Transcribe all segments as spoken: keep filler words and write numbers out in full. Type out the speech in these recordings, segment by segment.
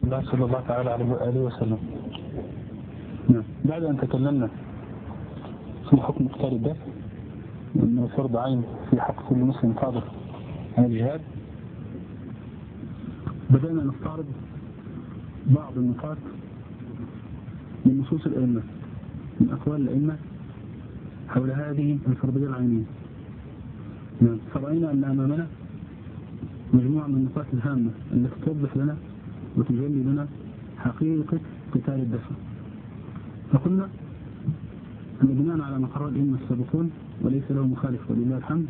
الله صلى الله تعالى عليه وآله وسلم. بعد أن تكلمنا في حكم قتال الدفع وأنه فرض عين في حق كل مسلم قادر على الجهاد، بدأنا نستعرض بعض النقاط من نصوص الأئمة، من أقوال الأئمة حول هذه الفرضية العينية. فرأينا أن أمامنا مجموعة من النقاط الهامة التي توضح لنا وتجلي لنا حقيقة قتال الدفع. فقلنا أن بناء على ما قرر الأئمة السابقون وليس له مخالف ولله الحمد،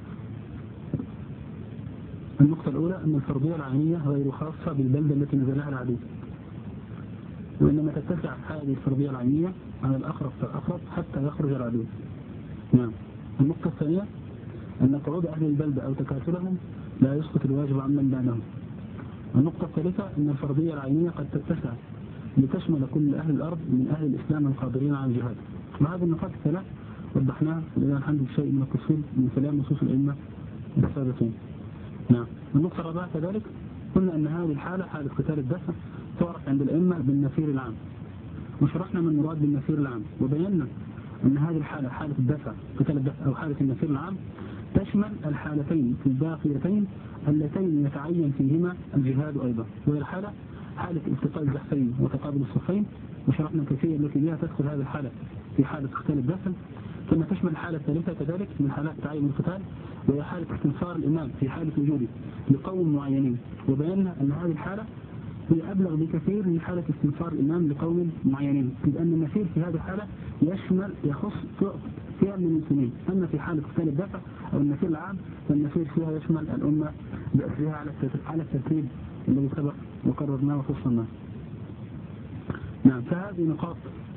النقطة الأولى أن الفرضية العينية غير خاصة بالبلدة التي نزلها العدو، وإنما تتسع هذه الفرضية العينية على الأقرب فالأقرب حتى يخرج العدو. نعم. النقطة الثانية أن قعود أهل البلدة أو تكاسلهم لا يسقط الواجب عمن بعدهم. النقطة الثالثة أن الفرضية العينية قد تتسع لتشمل كل أهل الأرض من أهل الإسلام القادرين على الجهاد. وهذه النقاط الثلاث وضحناها لله الحمد بشيء من التفصيل من كلام نصوص الأئمة السابقين. نعم. النقطة الرابعة كذلك قلنا أن هذه الحالة حالة قتال الدفع تعرف عند الأئمة بالنفير العام، وشرحنا من مراد بالنفير العام، وبينا أن هذه الحالة حالة الدفع قتال الدفع أو حالة النفير العام تشمل الحالتين الباقيتين اللتين يتعين فيهما الجهاد أيضا، وهي الحالة حالة التقاء الزحفين وتقابل الصفين، وشرحنا الكيفية التي بها تدخل هذه الحالة في حالة قتال الدفع، ثم تشمل الحالة الثالثة كذلك من حالات تعين القتال، وهي حالة استنصار الإمام في حالة وجوده لقوم معينين، وبينا أن هذه الحالة هي أبلغ بكثير من حالة استنصار الإمام لقوم معينين، لأن النفير في هذه الحالة يشمل يخص فئة من المسلمين. أما في حالة قتال الدفع أو النفير العام فالنفير فيها يشمل الأمة بأسرها على الترتيب الذي سبق وقررناه وفصلناه. نعم. فهذه نقاط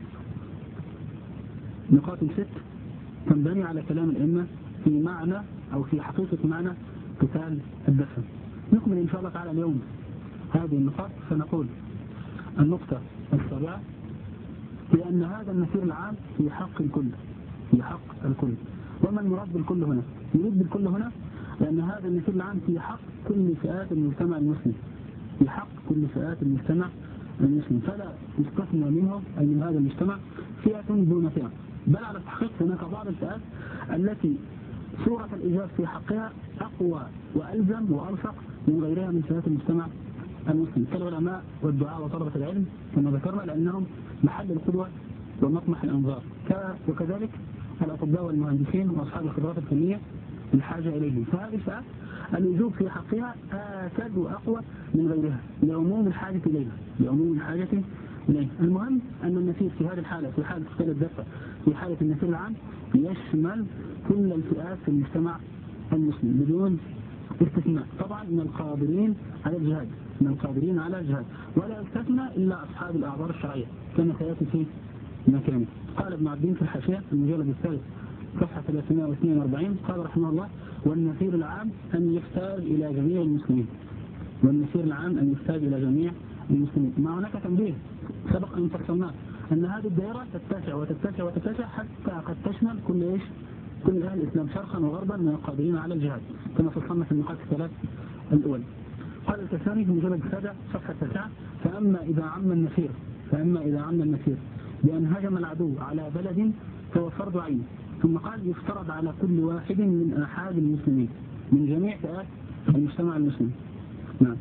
نقاط ست تنبني على كلام الأئمة في معنى أو في حقيقة معنى قتال الدفع. نكمل إن شاء الله تعالى اليوم هذه النقاط، فنقول النقطة السابعة لأن هذا النفير العام في حق الكل، في حق الكل. وما المراد بالكل هنا؟ يريد بالكل هنا لأن هذا النفير العام في حق كل فئات المجتمع المسلم، في حق كل فئات المجتمع المسلم، فلا يستثنى منهم أي من هذا المجتمع فئة دون فئة، بل على التحقيق هناك بعض الفئات التي صورة الإيجاب في حقها أقوى وألزم وألصق من غيرها من فئات المجتمع المسلم، كالعلماء والدعاء وطلبة العلم كما ذكرنا، لأنهم محل القدوة ومطمح الأنظار، وكذلك الأطباء والمهندسين وأصحاب الخبرات الفنية الحاجة إليهم. فهذه الفئات الوجوب في حقها آكد وأقوى من غيرها لعموم الحاجة إليها لعموم الحاجة إليها. المهم أن النفير في هذه الحالة في حالة قتال الدفع في حالة النفير العام يشمل كل الفئات في المجتمع المسلم بدون استثناء، طبعا من القادرين على الجهاد من القادرين على الجهاد ولا يستثنى إلا أصحاب الأعذار الشرعية كما سيأتي في مكانه. قال ابن عبدين في الحاشية المجلد الثالث صفحة ثلاثمائة واثنين وأربعين قال رحمه الله: والنفير العام أن يحتاج إلى جميع المسلمين والنفير العام أن يحتاج إلى جميع المسلمين. ما هناك تنبيه سبق أن فصلناه أن هذه الدائرة تتسع وتتسع وتتسع حتى قد تشمل كل إيش كل أهل الإسلام شرقا وغربا من القادرين على الجهاد كما فصلنا في النقاط الثلاث الأول. قال الكساني في المجلد السابع صفحة تسعة: فأما إذا عم النفير فأما إذا عم النفير بأن هجم العدو على بلد فهو فرض عين. ثم قال: يفترض على كل واحد من أحد المسلمين من جميع فئات المجتمع المسلم نعم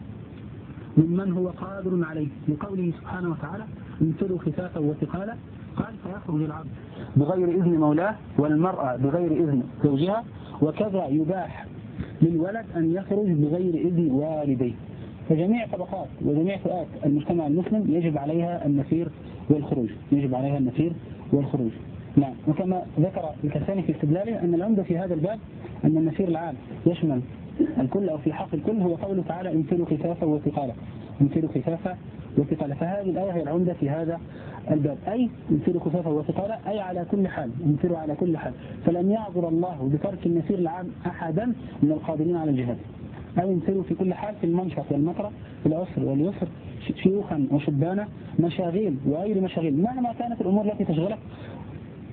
ممن هو قادر عليه، لقوله سبحانه وتعالى: انفروا خفافا وثقالا. قال: فيخرج العبد بغير إذن مولاه والمرأة بغير إذن زوجها، وكذا يباح للولد أن يخرج بغير إذن والديه. فجميع طبقات وجميع فئات المجتمع المسلم يجب عليها النفير والخروج يجب عليها النفير والخروج نعم. وكما ذكر الكساني في استدلاله أن العمدة في هذا الباب أن النفير العام يشمل الكل أو في حق الكل هو قوله تعالى: انفروا خفافا وثقالا انفروا خفافا وثقالا. فهذه الآية هي العمدة في هذا الباب، أي انفروا خفافا وثقالا أي على كل حال انفروا على كل حال. فلم يعذر الله بترك النفير العام أحدا من القادرين على الجهاد، أي انفروا في كل حال في المنشط والمكره في العسر واليسر شيوخا وشبانا مشاغيل وغير مشاغيل، مهما كانت الأمور التي تشغلك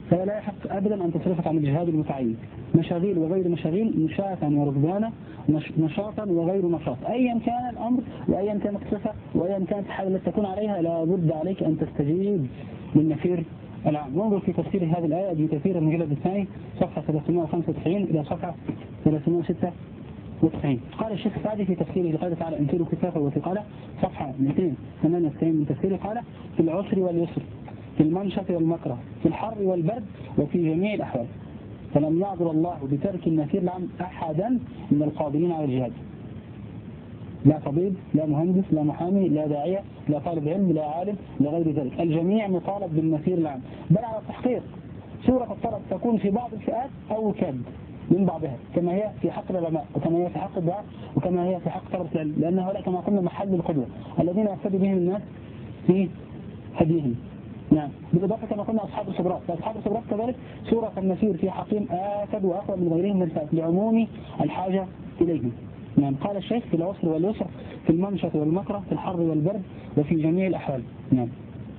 فلا يحق أبدا أن تصرفك عن الجهاد المتعين، مشاغيل وغير مشاغيل، نشاطا وركبانا، نشاطا وغير نشاط، أيا كان الأمر وأيا كانت الصفة وأيا كانت الحالة التي تكون عليها، لا بد عليك أن تستجيب للنفير العام. وانظر في تفسير هذه الآية ابن كثير المجلد الثاني صفحة ثلاثمائة وخمسة وتسعين إلى صفحة ثلاثمائة وستة وتسعين. قال الشيخ السعدي في تفسيره لقوله تعالى انفروا كفافا وثقالا صفحة مئتين وثمانية وتسعين من تفسيره قال في العسر واليسر، في المنشط والمكره، في الحر والبرد، وفي جميع الأحوال. فلم يعذر الله بترك النفير العام أحدا من القادرين على الجهاد، لا طبيب، لا مهندس، لا محامي، لا داعية، لا طالب علم، لا عالم، لغير ذلك، الجميع مطالب بالنفير العام، بل على التحقيق. سورة الطلب تكون في بعض الفئات أو كد من بعضها، كما هي في حق العلماء، وكما هي في حق الدعاء، وكما هي في حق طلبة العلم، لأن هؤلاء كما قلنا محل القدوة الذين يقتدي بهم الناس في هديهم. نعم، بالإضافة كما قلنا أصحاب الخبرات، فأصحاب الخبرات كذلك سورة النفير في حقهم آكد وأقوى من غيرهم من الفئات لعموم الحاجة إليهم. نعم، قال الشيخ في العسر واليسر، في المنشط والمكره، في الحر والبرد، وفي جميع الأحوال. نعم.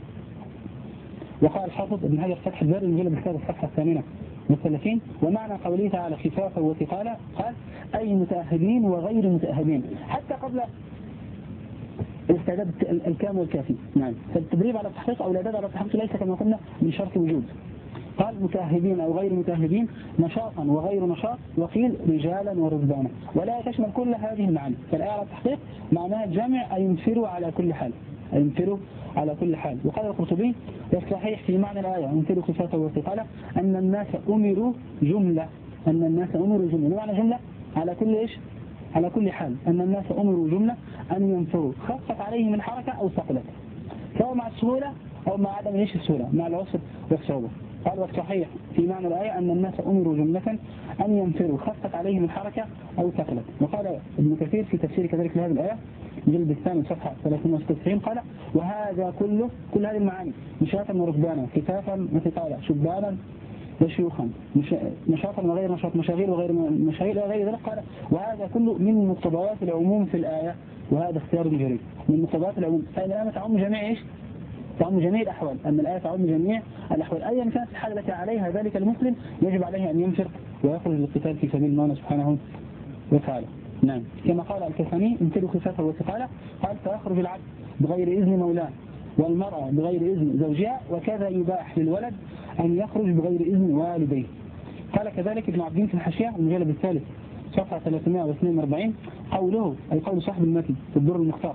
وقال الحافظ ابن حجر فتح الباري المجلد السادس الصفحة الثامنة والثلاثين، ومعنى قوله تعالى خفافا وثقالا قال أي متأهبين وغير متأهبين، حتى قبل الاستعداد الكامل والكافي. نعم، فالتدريب على التحقيق أو الإعداد على التحقيق ليس كما قلنا من شرط وجود. قال متأهبين أو غير متأهبين، نشاطا وغير نشاط، وقيل رجالا وركبانا، ولا تشمل كل هذه المعاني. فالآية على التحقيق معناها الجمع أي ينفروا على كل حال، أي ينفروا على كل حال. وقال القرطبي والصحيح في معنى الآية ينفروا خفافا وثقالا أن الناس أمروا جملة، أن الناس أمروا جملة، معنى جملة على كل إيش؟ على كل حال، أن الناس أمروا جملة أن ينفروا، خفت عليهم الحركة أو ثقلت، سواء مع السهولة أو مع عدم إيش السهولة، مع العسر والصعوبة. قال والصحيح في معنى الآية أن الناس أمروا جملة أن ينفروا، خفت عليهم الحركة أو ثقلت. وقال ابن كثير في تفسير كذلك لهذه الآية جلد الثاني صفحة ثلاثمائة وستة وتسعين قال وهذا كله، كل هذه المعاني، نشاطا وركبانا، كفافا وثقالا، شبانا وشيوخا، نشاطا وغير نشاط، مشاغيل وغير مشاغيل وغير ذلك. قال وهذا كله من مقتضيات العموم في الآية، وهذا اختيار جريء من مقتضيات العموم. فإن الآية تعم جميع إيش؟ تعم جميع الأحوال، أن الآية تعم جميع الأحوال، أيا كانت الحالة التي عليها ذلك المسلم يجب عليه أن ينفر ويخرج للقتال في سبيل الله سبحانه وتعالى. نعم، كما قال الكثاني انفروا خفافا وثقالا، قال فيخرج العبد بغير إذن مولاه والمرأة بغير إذن زوجها، وكذا يباح للولد أن يخرج بغير إذن والديه. قال كذلك ابن عبدين في الحاشية المجلد الثالث صفحة ثلاثمائة واثنين وأربعين قوله أي قول صاحب المتن في الدر المختار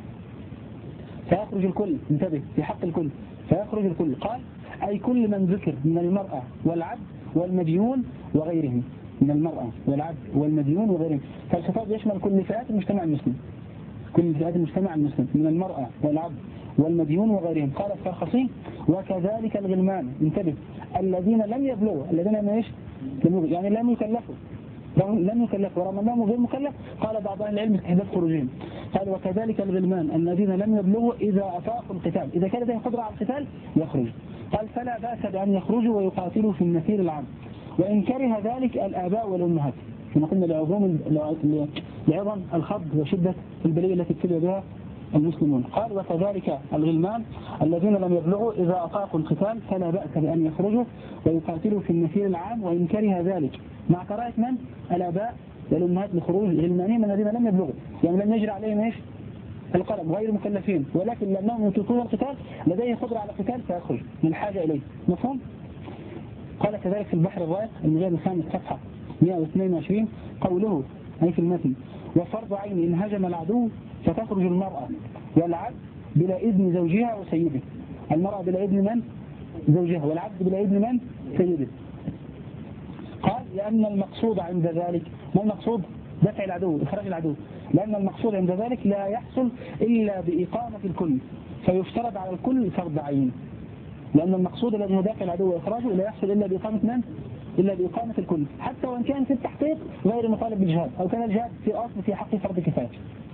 فيخرج الكل، انتبه في حق الكل، فيخرج الكل قال أي كل من ذكر من المرأة والعبد والمديون وغيرهم، من المرأة والعبد والمديون وغيرهم. فالخطاب يشمل كل فئات المجتمع المسلم، كل فئات المجتمع المسلم من المرأة والعبد والمديون وغيرهم. قال الفرخصي وكذلك الغلمان، انتبه الذين لم يبلغوا، الذين لم ايش؟ يعني لم يكلفوا، لم يكلفوا ورغم انهم غير مكلف. قال بعض اهل العلم استحباب خروجهم، قال وكذلك الغلمان الذين لم يبلغوا اذا اطاقوا القتال، اذا كان لديهم قدره على القتال يخرج. قال فلا باس بان يخرجوا ويقاتلوا في النفير العام، وان كره ذلك الاباء والامهات، كما قلنا لعظم لعظم الخض وشده البليه التي ابتلي بها المسلمون. قال وكذلك الغلمان الذين لم يبلغوا إذا أطاقوا القتال فلا بأس بأن يخرجوا ويقاتلوا في النفير العام، وإن كره ذلك، مع كراهة من؟ الآباء والأمهات لخروج الغلمانين الذين لم يبلغوا، يعني لم يجري عليهم إيش؟ القلم، غير مكلفين، ولكن لأنهم يطيقون القتال لديه قدرة على القتال فيخرج من الحاجة إليه. مفهوم؟ قال كذلك في البحر الرائق المجلد الخامس صفحة مئة واثنين وعشرين قوله أي في المتن وفرض عين إن هجم العدو فتخرج المرأة والعبد بلا إذن زوجها وسيده، المرأة بلا إذن من؟ زوجها، والعبد بلا إذن من؟ سيده. قال لأن المقصود عند ذلك، ما المقصود؟ دفع العدو، إخراج العدو، لأن المقصود عند ذلك لا يحصل إلا بإقامة الكل، فيفترض على الكل فرض عين، لأن المقصود الذي هو دفع العدو وإخراجه لا يحصل إلا بإقامة من؟ إلا بإقامة الكل، حتى وإن كان في التحقيق غير مطالب بالجهاد، أو كان الجهاد في أصل في حق فرض كفاية.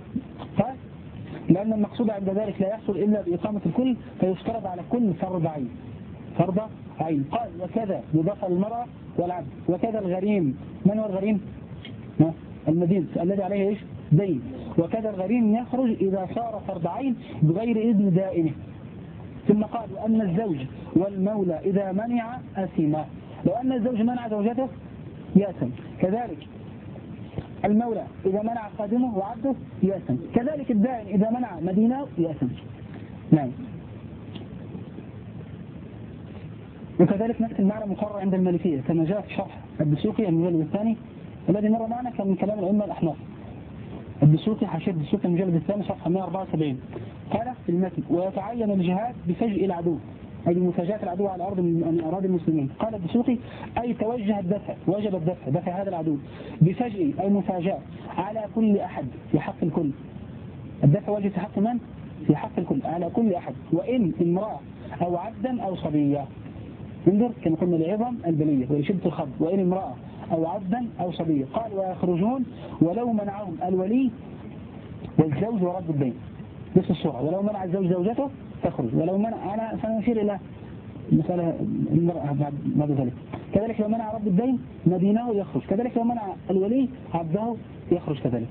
لأن المقصود عند ذلك لا يحصل إلا بإقامة الكل، فيفترض على كل فرض عين، فرض عين. قال وكذا يضاف المرأة والعبد، وكذا الغريم، من هو الغريم؟ المدين الذي عليه إيش؟ دين. وكذا الغريم يخرج إذا صار فرض عين بغير إذن دائنه، ثم قال وأن الزوج والمولى إذا منع أثما. لو أن الزوج منع زوجته يأثم، كذلك المولى إذا منع خادمه وعبده يأثم، كذلك الدائن إذا منع مدينه يأثم. نعم. وكذلك نفس المعنى مقرر عند المالكية كما جاء في شرح الدسوقي المجلد الثاني الذي مر معنا كان من كلام الأئمة الأحناف. الدسوقي حاشية الدسوقي المجلد الثاني صفحة مئة وأربعة وسبعين قال في المتن ويتعين الجهاد بفجء العدو أي بمفاجأة العدو على أرض من أراضي المسلمين. قال الدسوقي أي توجه الدفع، وجب الدفع دفع هذا العدو بفجء أي مفاجأة على كل أحد في حق الكل. الدفع واجب في حق من؟ في حق الكل على كل أحد، وإن امرأة أو عبدا أو صبية. انظر كما قلنا لعظم البلية ولشدة الخض، وإن امرأة أو عبدا أو صبية. قال ويخرجون ولو منعهم الولي والزوج ورد الدين. نفس الصورة، ولو منع الزوج زوجته تخرج، ولو منع أنا سنشير إلى مسألة المرأة بعد ذلك. كذلك لو منع رد الدين مدينه يخرج، كذلك لو منع الولي عبده يخرج كذلك،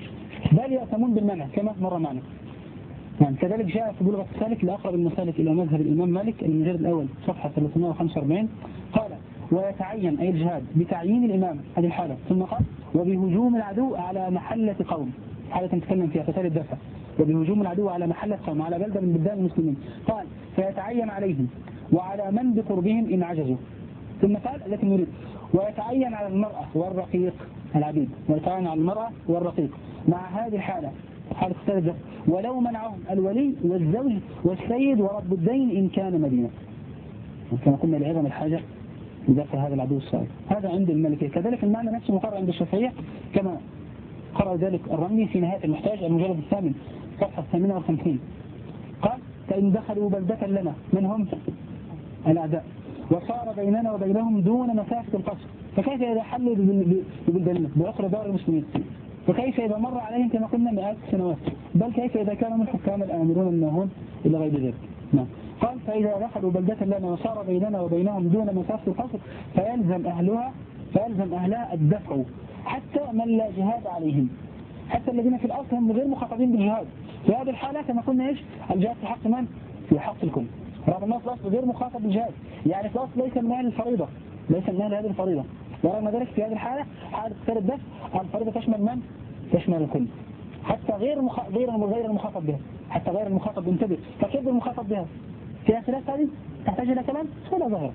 بل يأتمون بالمنع كما مر معنا. يعني كذلك جاء في بلغة السالك لأقرب المسالك إلى مذهب الإمام مالك المجلد الأول صفحة ثلاثمائة وخمسة وأربعين قال ويتعين أي الجهاد بتعيين الإمام هذه الحالة. ثم قال وبهجوم العدو على محلة قوم، حالة نتكلم فيها قتال الدفع، وبهجوم العدو على محلة قوم على بلدة من بلدان المسلمين. قال فيتعين عليهم وعلى من بقربهم إن عجزوا. ثم قال التي نريد ويتعين على المرأة والرقيق العبيد، ويتعين على المرأة والرقيق مع هذه الحالة حالة قتال الدفع، ولو منعهم الولي والزوج والسيد ورب الدين إن كان مدينة، كما قلنا لعظم الحاجة لدفع هذا العدو الصائب. هذا عند المالكية. كذلك المعنى نفسه مقرر عند الشافعية كما قرأ ذلك الرملي في نهاية المحتاج المجلد الثامن صفحة ثمانية وخمسين قال فإن دخلوا بلدة لنا من هم الأعداء وصار بيننا وبينهم دون مسافة القصر، فكيف إذا حلوا ببلداننا بأخرى دار المسلمين، وكيف إذا مر عليهم كما قلنا مئات السنوات، بل كيف إذا كانوا من حكام الآمرون الناهون إلى غير ذلك. نعم. قال فإذا دخلوا بلدة لنا وصار بيننا وبينهم دون مسافة القصر فيلزم أهلها فيلزم أهلها الدفع حتى من لا جهاد عليهم، حتى الذين في الأصل هم غير مخاطبين بالجهاد. في هذه الحالة كما قلنا إيش الجهاد في حق من؟ في حق الكل، رغم أنه في الأصل غير مخاطب بالجهاد، يعني في الأصل ليس من أهل الفريضة، ليس من أهل هذه الفريضة، ورغم ذلك في هذه الحالة حالة قتال الدفع الفريضة تشمل من؟ تشمل الكل، حتى غير مخ... غير غير المخاطب بها، حتى غير المخاطب انتبه، فكيف المخاطب بها؟ فيها خلاف هذه تحتاج إلى كلام ولا ظاهر.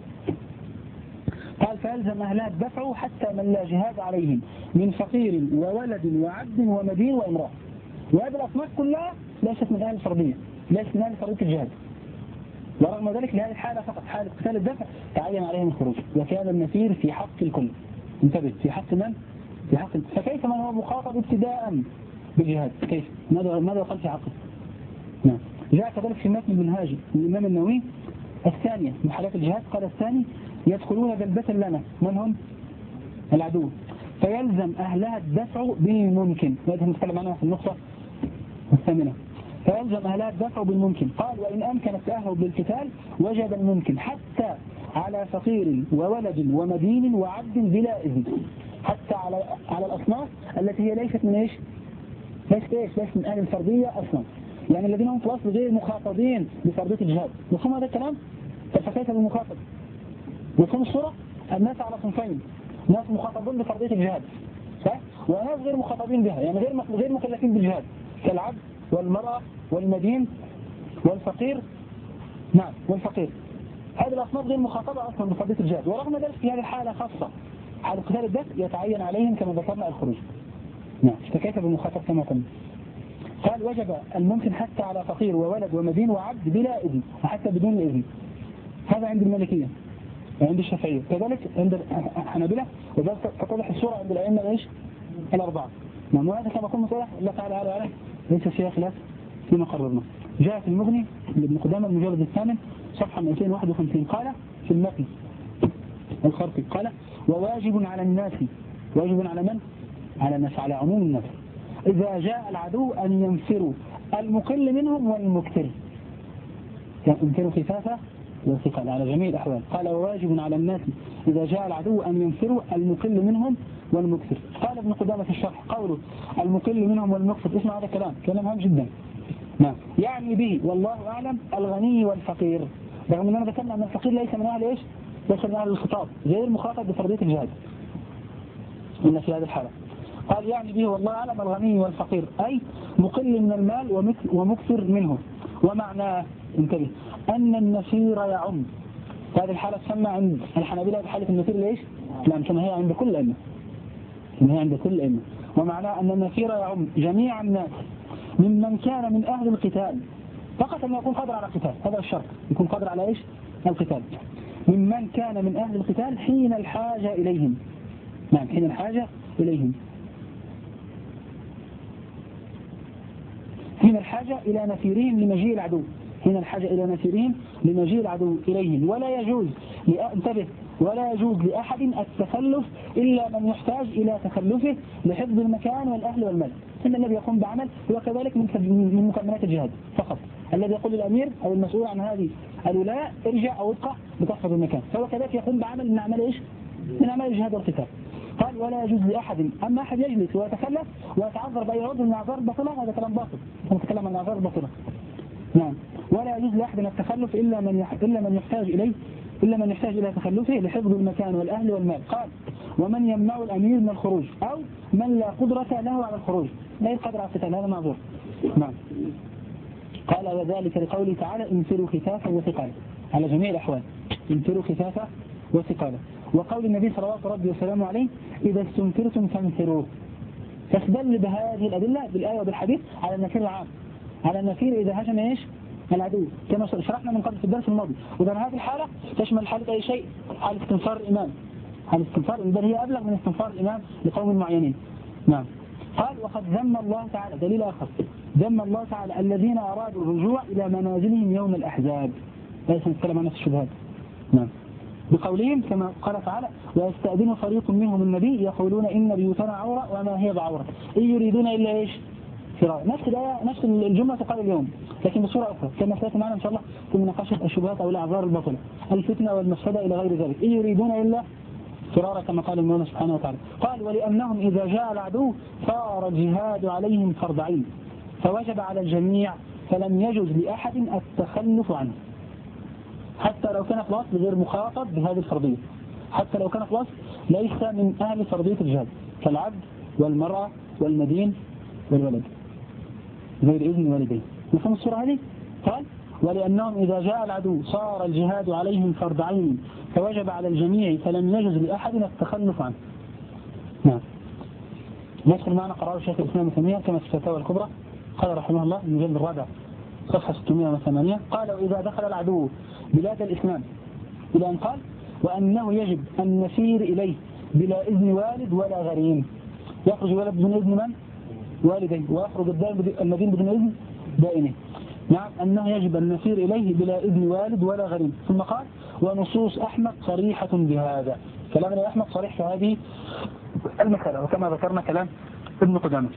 قال فيلزم أهلها الدفع حتى من لا جهاد عليهم من فقير وولد وعبد ومدين وامرأة، وهذه الأصناف كلها ليست من أهل الفرضية، ليست من أهل فرضية الجهاد، ورغم ذلك لهذه الحالة فقط حالة قتال الدفع تعين عليهم الخروج، وكان النفير في حق الكل. انتبه في حق من؟ في حق. فكيف من هو مخاطب ابتداء بالجهاد؟ كيف؟ ماذا ماذا قال في حقه؟ نعم. جاء كذلك في متن المنهاج الإمام النووي الثانية من حالات الجهاد قال الثاني يدخلون بلدة لنا من هم؟ العدو فيلزم أهلها الدفع بالممكن، وهذا نتكلم عنها في النقطة الثامنة. فيلزم أهلها الدفع بالممكن. قال وإن أمكن التأهب للقتال وجب الممكن حتى على فقير وولد ومدين وعبد بلا إذن، حتى على على الأصناف التي هي ليست من إيش؟ ليست إيش؟ ليست من أهل الفرضية أصلا، يعني الذين هم في الأصل غير مخاطبين بفرضية الجهاد. مفهوم هذا الكلام؟ فكيف بالمخاطب؟ مفهوم الصورة؟ الناس على صنفين، ناس مخاطبون بفرضية الجهاد صح؟ وناس غير مخاطبين بها، يعني غير غير مكلفين بالجهاد كالعبد والمرأة والمدين والفقير. نعم والفقير، هذه الأصناف غير مخاطبة أصلا بفرضية الجهاد، ورغم ذلك في هذه الحالة خاصة حال قتال الدفع يتعين عليهم كما ذكرنا الخروج. نعم. فكيف بالمخاطب كما قلنا؟ قال وجب الممكن حتى على فقير وولد ومدين وعبد بلا إذن، وحتى بدون الإذن. هذا عند المالكية وعند الشافعية، كذلك عند الحنابلة، وذلك تتضح الصورة عند الأئمة ايش؟ الأربعة. نعم. وهذا كما قلنا صالح الله تعالى على عليه ليس فيها خلاف فيما قررنا. جاء في المغني لابن قدامة المجلد الثامن صفحة مئتين وواحد وخمسين قال في المتن الخرقي قال وواجب على الناس، واجب على من؟ على الناس، على عموم الناس، إذا جاء العدو أن ينفروا المقل منهم والمكتر، ينفروا خفافة وثقل على جميع الأحوال. قال وواجب على الناس إذا جاء العدو أن ينفروا المقل منهم والمكثر. قال ابن قدامة في الشرح قوله المقل منهم والمكثر، اسمع هذا الكلام كلام مهم جدا. نعم. يعني به والله أعلم الغني والفقير، رغم أننا ذكرنا أن الفقير ليس من أهل إيش؟ ليس من أهل الخطاب، غير المخاطب بفرضية الجهاد قلنا في هذه الحالة. قال يعني به والله أعلم الغني والفقير، أي مقل من المال ومكثر منه. ومعناه انتبه أن النفير يعم، هذه الحالة تسمى عند الحنابلة بحالة النفير ليش؟ لا كما هي عند كل أئمة، كما هي عند كل أئمة. ومعناه أن النفير يعم جميع الناس ممن كان من أهل القتال، فقط أن يكون قادر على القتال، هذا الشرط، يكون قادر على إيش؟ القتال. ممن كان من أهل القتال حين الحاجة إليهم. نعم حين الحاجة إليهم، حين الحاجة إلى نفيرهم لمجيء العدو، حين الحاجة إلى نفيرهم لمجيء العدو إليهم. ولا يجوز انتبه ولا يجوز لأحد التخلف إلا من يحتاج إلى تخلفه لحفظ المكان والأهل والمال. إن الذي يقوم بعمل هو كذلك من مكملات الجهاد فقط، الذي يقول للأمير أو المسؤول عن هذه الولاية ارجع أو ابقى بتحفظ المكان، فهو كذلك يقوم بعمل من أعمال إيش؟ من أعمال الجهاد والقتال. قال ولا يجوز لأحد، أما أحد يجلس ويتخلف ويتعذر بأي عذر من أعذار الباطلة، هذا كلام باطل، نتكلم عن الأعذار الباطلة. نعم. ولا يجوز لأحد التخلف إلا من يح... إلا من يحتاج إليه إلا من يحتاج إلى تخلفه لحفظ المكان والأهل والمال. قال ومن يمنع الأمير من الخروج أو من لا قدرة له على الخروج، لا يقدر على القتال، هذا معذور. نعم. قال وذلك لقوله تعالى انفروا خفافا وثقالا، على جميع الأحوال انفروا خفافا وثقالا. وقول النبي صلى الله عليه وسلم عليه إذا استنفرتم فانفروا، فاستدل بهذه الأدلة بالآية وبالحديث على النفير العام، على النفير إذا هجم إيش؟ العدو، كما شرحنا من قبل في الدرس الماضي. وإذا هذه الحالة تشمل حالة أي شيء، حالة استنفار الإمام، حالة استنفار بل هي أبلغ من استنفار الإمام لقوم معينين. نعم. قال وقد ذم الله تعالى، دليل آخر، ذم الله تعالى الذين أرادوا الرجوع إلى منازلهم يوم الأحزاب، ليس نتكلم عن نفس الشبهات. نعم. بقولهم كما قال تعالى ويستأذن فريق منهم النبي يقولون إن بيوتنا عورة وما هي بعورة إن يريدون إلا إيش؟ فرار. نفس الآية نفس الجملة تقال اليوم لكن بصورة أخرى كما سيأتي معنا إن شاء الله في مناقشة الشبهات أو الأعذار الباطلة، الفتنة والمفسدة إلى غير ذلك. إن يريدون إلا فرارا كما قال المولى سبحانه وتعالى. قال ولأنهم إذا جاء العدو صار الجهاد عليهم فرض عين فوجب على الجميع فلم يجوز لأحد التخلف عنه، حتى لو كان خلاص غير مخاطب بهذه الفرضية، حتى لو كان خلاص ليس من أهل فرضية الجهاد كالعبد والمرأة والمدين والولد غير إذن والديه. نفهم الصورة هذه؟ قال ولأنهم إذا جاء العدو صار الجهاد عليهم فرض عين فوجب على الجميع فلم يجوز لأحد التخلف عنه. نعم. يدخل معنا قرار شيخ الإسلام ابن تيمية كما في الفتاوى الكبرى، قال رحمه الله المجلد الرابع صفحة ستمائة وثمانية، قال وإذا دخل العدو بلاد الإسلام إلى أن قال وأنه يجب أن نسير إليه بلا إذن والد ولا غريم، يخرج الولد بدون إذن من؟ والديه، ويخرج المدين بدون إذن دائنه. نعم. أنه يجب أن نسير إليه بلا إذن والد ولا غريم. ثم قال ونصوص أحمد صريحة بهذا، كلامنا أحمد صريح في هذه المسألة، وكما ذكرنا كلام ابن قدامة.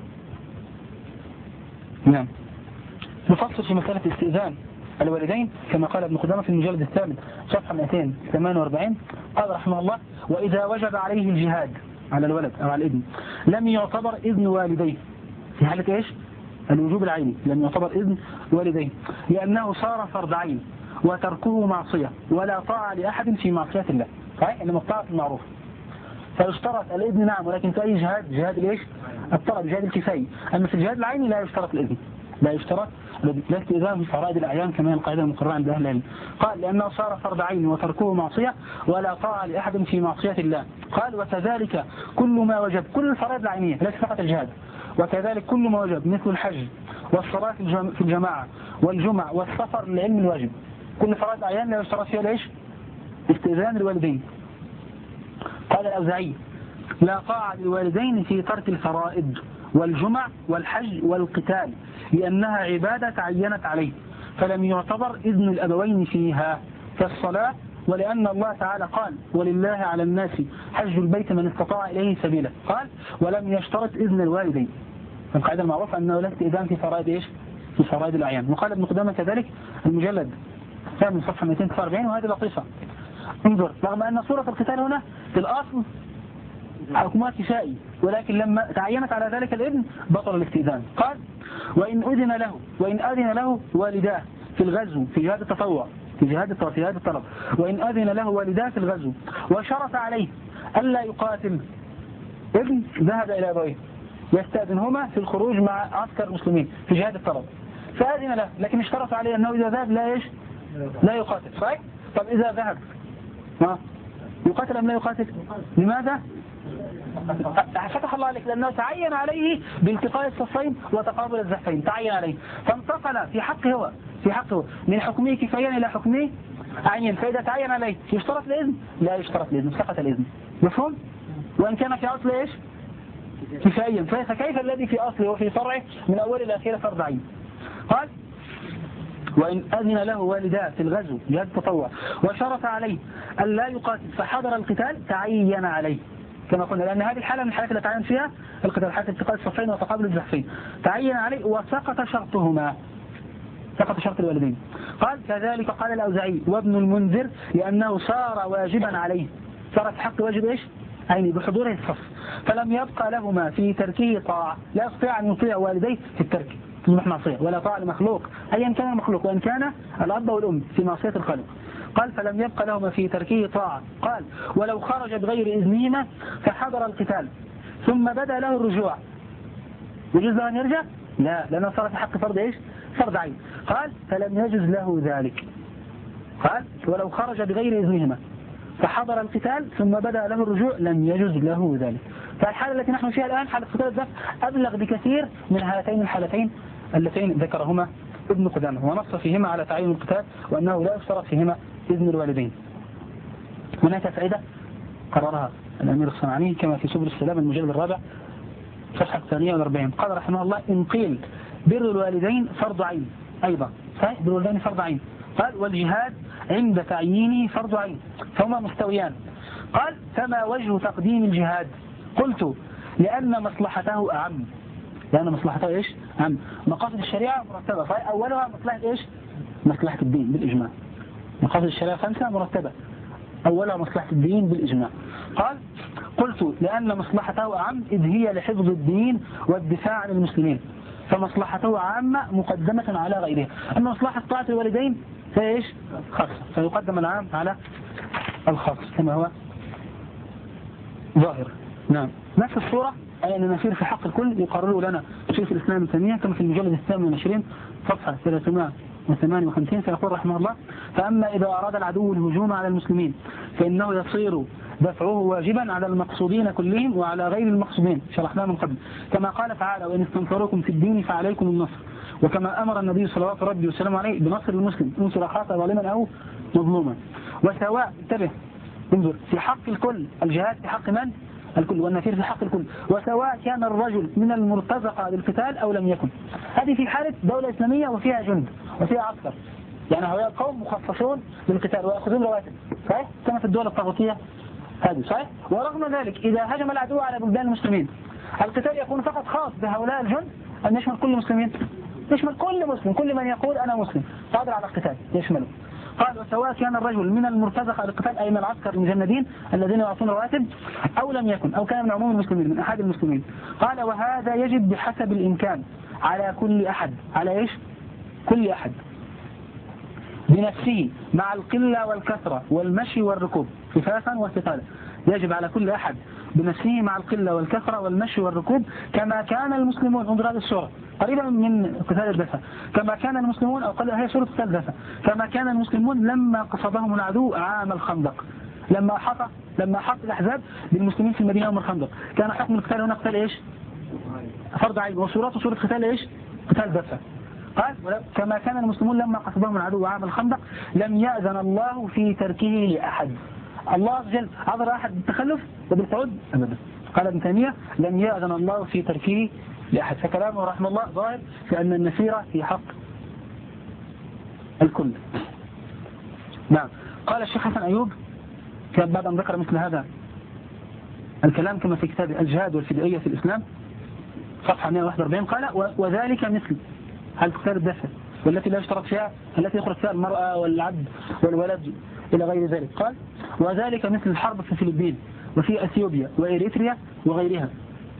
نعم. نفصل في مسألة استئذان الوالدين كما قال ابن قدامة في المجلد الثامن صفحة مئتين وثمانية وأربعين، قال رحمه الله وإذا وجب عليه الجهاد على الولد أو على الابن لم يعتبر إذن والديه في حالة إيش؟ الوجوب العيني، لم يعتبر إذن والديه لأنه صار فرض عين وتركه معصية ولا طاعة لأحد في معصية الله، صحيح؟ إنما الطاعة المعروف، فيشترط الإذن نعم، ولكن في أي جهاد؟ جهاد الإيش؟ الطلب، جهاد الكفاية. أما في الجهاد العيني لا يشترط الإذن، لا يشترط لا استئذان في فرائض الأعيان كما هي القاعدة المقررة عند أهل العلم. قال لأنه صار فرض عين وتركه معصية ولا طاعة لأحد في معصية الله. قال وكذلك كل ما وجب، كل الفرائض العينية ليس فقط الجهاد، وكذلك كل ما وجب مثل الحج والصلاة في الجماعة والجمع والسفر للعلم الواجب، كل فرائض الأعيان لا يشترط فيها ليش؟ استئذان الوالدين. قال الأوزاعي لا طاعة للوالدين في ترك الفرائض والجمع والحج والقتال لأنها عبادة تعينت عليه فلم يعتبر إذن الأبوين فيها كالصلاة، ولأن الله تعالى قال ولله على الناس حج البيت من استطاع إليه سبيلا، قال ولم يشترط إذن الوالدين. فالقاعدة المعروفة أنه لا استئذان في فرائض إيش؟ في فرائض الأعيان. وقال ابن قدامة كذلك المجلد الثامن صفحة مئتين وتسعة وأربعين، وهذه لطيفة انظر، رغم أن سورة القتال هنا في الأصل حكمها كفائي، ولكن لما تعينت على ذلك الابن بطل الاستئذان. قال وإن أذن له وإن أذن له والداه في الغزو في جهاد التطوع في جهاد التطوع في جهاد الطلب، وإن أذن له والداه في الغزو وشرط عليه ألا يقاتل، ابن ذهب إلى أبويه يستأذنهما في الخروج مع عسكر المسلمين في جهاد الطلب، فأذن له، لكن اشترط عليه أنه إذا ذهب لا إيش لا يقاتل. صحيح؟ طب إذا ذهب ها يقاتل أم لا يقاتل؟ لماذا؟ فتح الله عليك، لأنه تعين عليه بالتقاء الصفين وتقابل الزحفين، تعين عليه فانتقل في حقه هو في حقه من حكمه كفايا إلى حكمه عين. فإذا تعين عليه يشترط الإذن؟ لا يشترط الإذن، سقط الإذن. مفهوم؟ وإن كان في أصل إيش كفايا، فكيف الذي في أصله وفي فرعه من أول إلى آخره فرض عين؟ قال وإن أذن له والداه في الغزو جهاد التطوع وشرط عليه أن لا يقاتل فحضر القتال تعين عليه كما قلنا، لأن هذه الحالة من الحالات التي تعين فيها القتال، حالة التقاء الصفين وتقابل الزحفين، تعين عليه وسقط شرطهما، سقط شرط الوالدين. قال كذلك قال الأوزاعي وابن المنذر لأنه صار واجبا عليه، صار في حق واجب إيش عيني بحضوره الصف، فلم يبقى لهما في تركه طاعة، لا يستطيع أن يطيع والديه في الترك في معصية ولا طاعة لمخلوق أيا كان المخلوق، وإن كان الأب والأم في معصية الخالق. قال فلم يبقى لهما في تركه طاعة. قال ولو خرج بغير إذنهما فحضر القتال ثم بدا له الرجوع يجوز له أن يرجع؟ لا، لأنه صار في حق فرض إيش فرض عين. قال فلم يجوز له ذلك. قال ولو خرج بغير إذنهما فحضر القتال ثم بدأ له الرجوع لم يجوز له ذلك. فالحالة التي نحن فيها الآن حالة قتال الزحف أبلغ بكثير من هاتين الحالتين اللتين ذكرهما ابن قدامة، ونص فيهما على تعيين القتال وأنه لا يشترط فيهما إذن الوالدين. هناك فائدة قررها الأمير الصنعاني كما في سبل السلام المجلد الرابع صفحة ثانية والأربعين، قال رحمه الله إن قيل بر الوالدين فرض عين أيضا، صحيح بر الوالدين فرض عين، قال والجهاد عند تعيينه فرض عين فهما مستويان. قال فما وجه تقديم الجهاد؟ قلت لأن مصلحته أعم، لأن مصلحته إيش أعم، مقاصد الشريعة مرتبة، صحيح أولها مصلحة إيش مصلحة الدين بالإجماع، مقاصد الشريعة خمسة مرتبة، أولها مصلحة الدين بالإجماع. قال قلت لأن مصلحته أعم إذ هي لحفظ الدين والدفاع عن المسلمين، فمصلحته عامة مقدمة على غيرها. أما مصلحة طاعة الوالدين فإيش خاصة، فيقدم العام على الخاص كما هو ظاهر. نعم نفس الصورة أي أن نسير في حق الكل يقرره لنا شيخ الإسلام ابن تيمية كما في المجلد الثامن والعشرين صفحة ثلاثمائة وثمانية وخمسين، فيقول رحمه الله فأما إذا أراد العدو الهجوم على المسلمين فإنه يصير دفعه واجبا على المقصودين كلهم وعلى غير المقصودين، شرحناه من قبل، كما قال تعالى وإن استنصروكم في الدين فعليكم النصر، وكما أمر النبي صلوات ربي وسلامه عليه بنصر المسلم انصر أخاك ظالما أو مظلوما. وسواء انتبه انظر في حق الكل، الجهاد في حق من؟ الكل، والنفير في حق الكل، وسواء كان الرجل من المرتزقة للقتال أو لم يكن. هذه في حالة دولة إسلامية وفيها جند وفيها عسكر، يعني هؤلاء القوم مخصصون للقتال ويأخذون رواتب، صحيح كما في الدولة الطاغوتية هذه، صحيح. ورغم ذلك إذا هجم العدو على بلدان المسلمين القتال يكون فقط خاص بهؤلاء الجند أن يشمل كل المسلمين، يشمل كل مسلم، كل من يقول أنا مسلم قادر على القتال يشمله. قال وسواء كان الرجل من المرتزقة للقتال أي من العسكر المجندين الذين يعطون رواتب أو لم يكن، أو كان من عموم المسلمين من أحد المسلمين. قال وهذا يجب بحسب الإمكان على كل أحد، على إيش؟ كل أحد بنفسه مع القلة والكثرة والمشي والركوب خفافا وثقالا، يجب على كل أحد بنفسه مع القلة والكثرة والمشي والركوب كما كان المسلمون. انظر هذه السورة قريبا من قتال الدفع، كما كان المسلمون أو قال هي سورة قتال الدفع، كما كان المسلمون لما قصدهم العدو عام الخندق، لما حط لما حط الأحزاب بالمسلمين في المدينة يوم الخندق كان حكم القتال هنا قتال إيش فرض عين، وصورته سورة قتال إيش قتال دفع. قال كما كان المسلمون لما قصدهم العدو عام الخندق لم يأذن الله في تركه لأحد، الله عز وجل عذر أحد بالتخلف وبالقعود أبدا. قال ابن تيمية لم يأذن الله في تركه لأحد، فكلامه رحمه الله ظاهر في أن النفير في حق الكل. نعم. قال الشيخ حسن أيوب كان بعد أن ذكر مثل هذا الكلام كما في كتاب الجهاد والفدائية في الإسلام صفحة مئة وواحد وأربعين قال وذلك مثل هل قتال الدفع والتي لا يشترط فيها التي يخرج فيها المرأة والعبد والولد إلى غير ذلك. قال وذلك مثل الحرب في الفلبين وفي أثيوبيا وإريتريا وغيرها،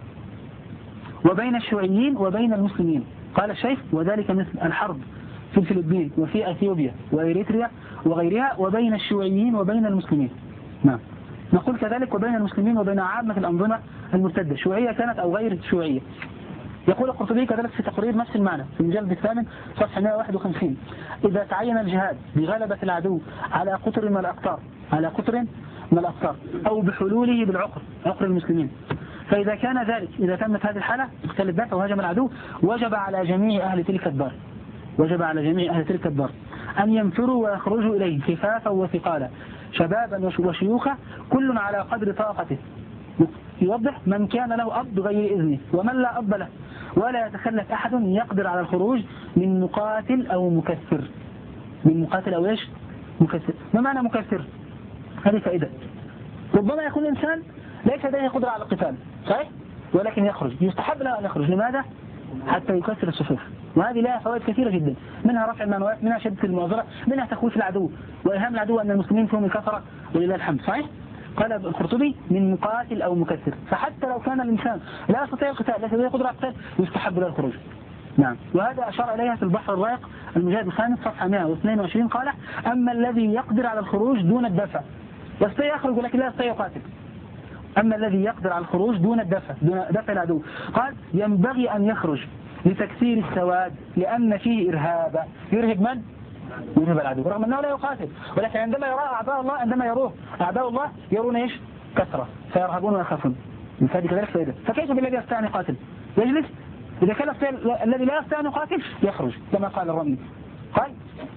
وبين الشيوعيين وبين المسلمين. قال الشيخ وذلك مثل الحرب في الفلبين وفي أثيوبيا وإريتريا وغيرها وبين الشيوعيين وبين المسلمين. نعم. نقول كذلك وبين المسلمين وبين عامة الأنظمة المرتدة، شيوعية كانت أو غير شيوعية. يقول القرطبي كذلك في تقرير نفس المعنى في المجلد الثامن صفحة مئة وواحد وخمسين: إذا تعين الجهاد بغلبة العدو على قطر من الأقطار على قطر من الأقطار أو بحلوله بالعقر عقر المسلمين، فإذا كان ذلك إذا تمت هذه الحالة اختل الدفع وهجم العدو، وجب على جميع أهل تلك الدار وجب على جميع أهل تلك الدار أن ينفروا ويخرجوا إليه خفافا وثقالا شبابا وشيوخا كل على قدر طاقته. يوضح: من كان له أب بغير إذنه ومن لا أب له، ولا يتخلف أحد يقدر على الخروج من مقاتل أو مكثر. من مقاتل أو إيش؟ مكثر. ما معنى مكثر؟ هذه فائدة. ربما يكون الإنسان ليس لديه قدرة على القتال صحيح، ولكن يخرج، يستحب له أن يخرج. لماذا؟ حتى يكسر الصفوف. وهذه لها فوائد كثيرة جدا، منها رفع المعنويات، منها شدة المؤازرة، منها تخويف العدو وإيهام العدو أن المسلمين فيهم الكثرة ولله الحمد. صحيح؟ قال القرطبي: من مقاتل أو مكثر. فحتى لو كان الإنسان لا يستطيع القتال، ليس لديه قدرة على القتال، يستحب له الخروج. نعم. وهذا أشار إليها في البحر الرائق المجلد الخامس صفحة مئة واثنين وعشرين. قال: أما الذي يقدر على الخروج دون الدفع، يستطيع يخرج ولكن لا يستطيع يقاتل. أما الذي يقدر على الخروج دون الدفع دون دفع العدو، قال: ينبغي أن يخرج لتكسير السواد لأن فيه إرهابا. يرهب من؟ يرهب العدو، رغم أنه لا يقاتل، ولكن عندما يرى أعداء الله عندما يروه أعداء الله يرون إيش؟ كثرة، فيرهبون ويخافون. من فائدة كذلك فائدة. فكيف بالذي يستطيع أن يقاتل؟ يجلس. إذا كان الذي لا يستطيع أن يقاتل يخرج، كما قال الرملي، قال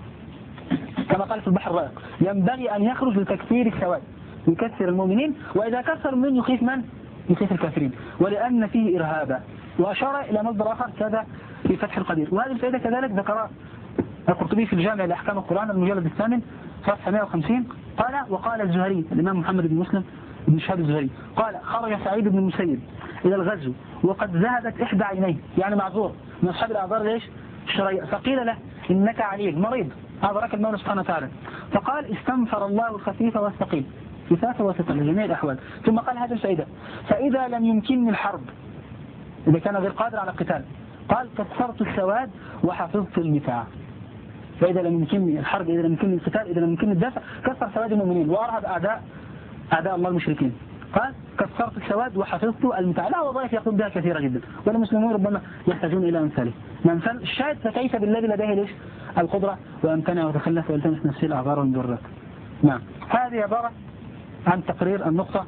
كما قال في البحر الرائق: ينبغي أن يخرج لتكسير السواد، يكسر المؤمنين، وإذا كسر من يخيف من؟ يخيف الكافرين، ولأن فيه إرهابا. وأشار إلى مصدر آخر كذا في فتح القدير. وهذه الفائدة كذلك ذكرها القرطبي في الجامع لأحكام القرآن المجلد الثامن صفحة مئة وخمسين. قال: وقال الزهري الإمام محمد بن مسلم بن شهاب الزهري قال: خرج سعيد بن المسيب إلى الغزو وقد ذهبت إحدى عينيه، يعني معذور من أصحاب الأعذار ليش؟ الشرعية. فقيل له: إنك عليل مريض، أعذرك المولى سبحانه وتعالى. فقال: استنفر الله الخفيف والثقيل، خفافة وثقل لجميع الأحوال. ثم قال هذه الفائدة: فإذا لم يمكنني الحرب، إذا كان غير قادر على القتال، قال: كسرت السواد وحفظت المتاع. فإذا لم يمكنني الحرب، إذا لم يمكنني القتال، إذا لم يمكنني الدفع، كسر سواد المؤمنين وأرهب أعداء أعداء الله المشركين. قال: كسرت السواد وحفظت المتاع. لا وظائف يقوم بها كثيرة جدا، والمسلمون ربما يحتاجون إلى أمثاله. مثل الشاهد: فكيف بالذي لديه ليش القدرة وأمتنع وتخلف ويلتمس نفسه الأعذار والمضرات. نعم. هذه عبارة عن تقرير النقطة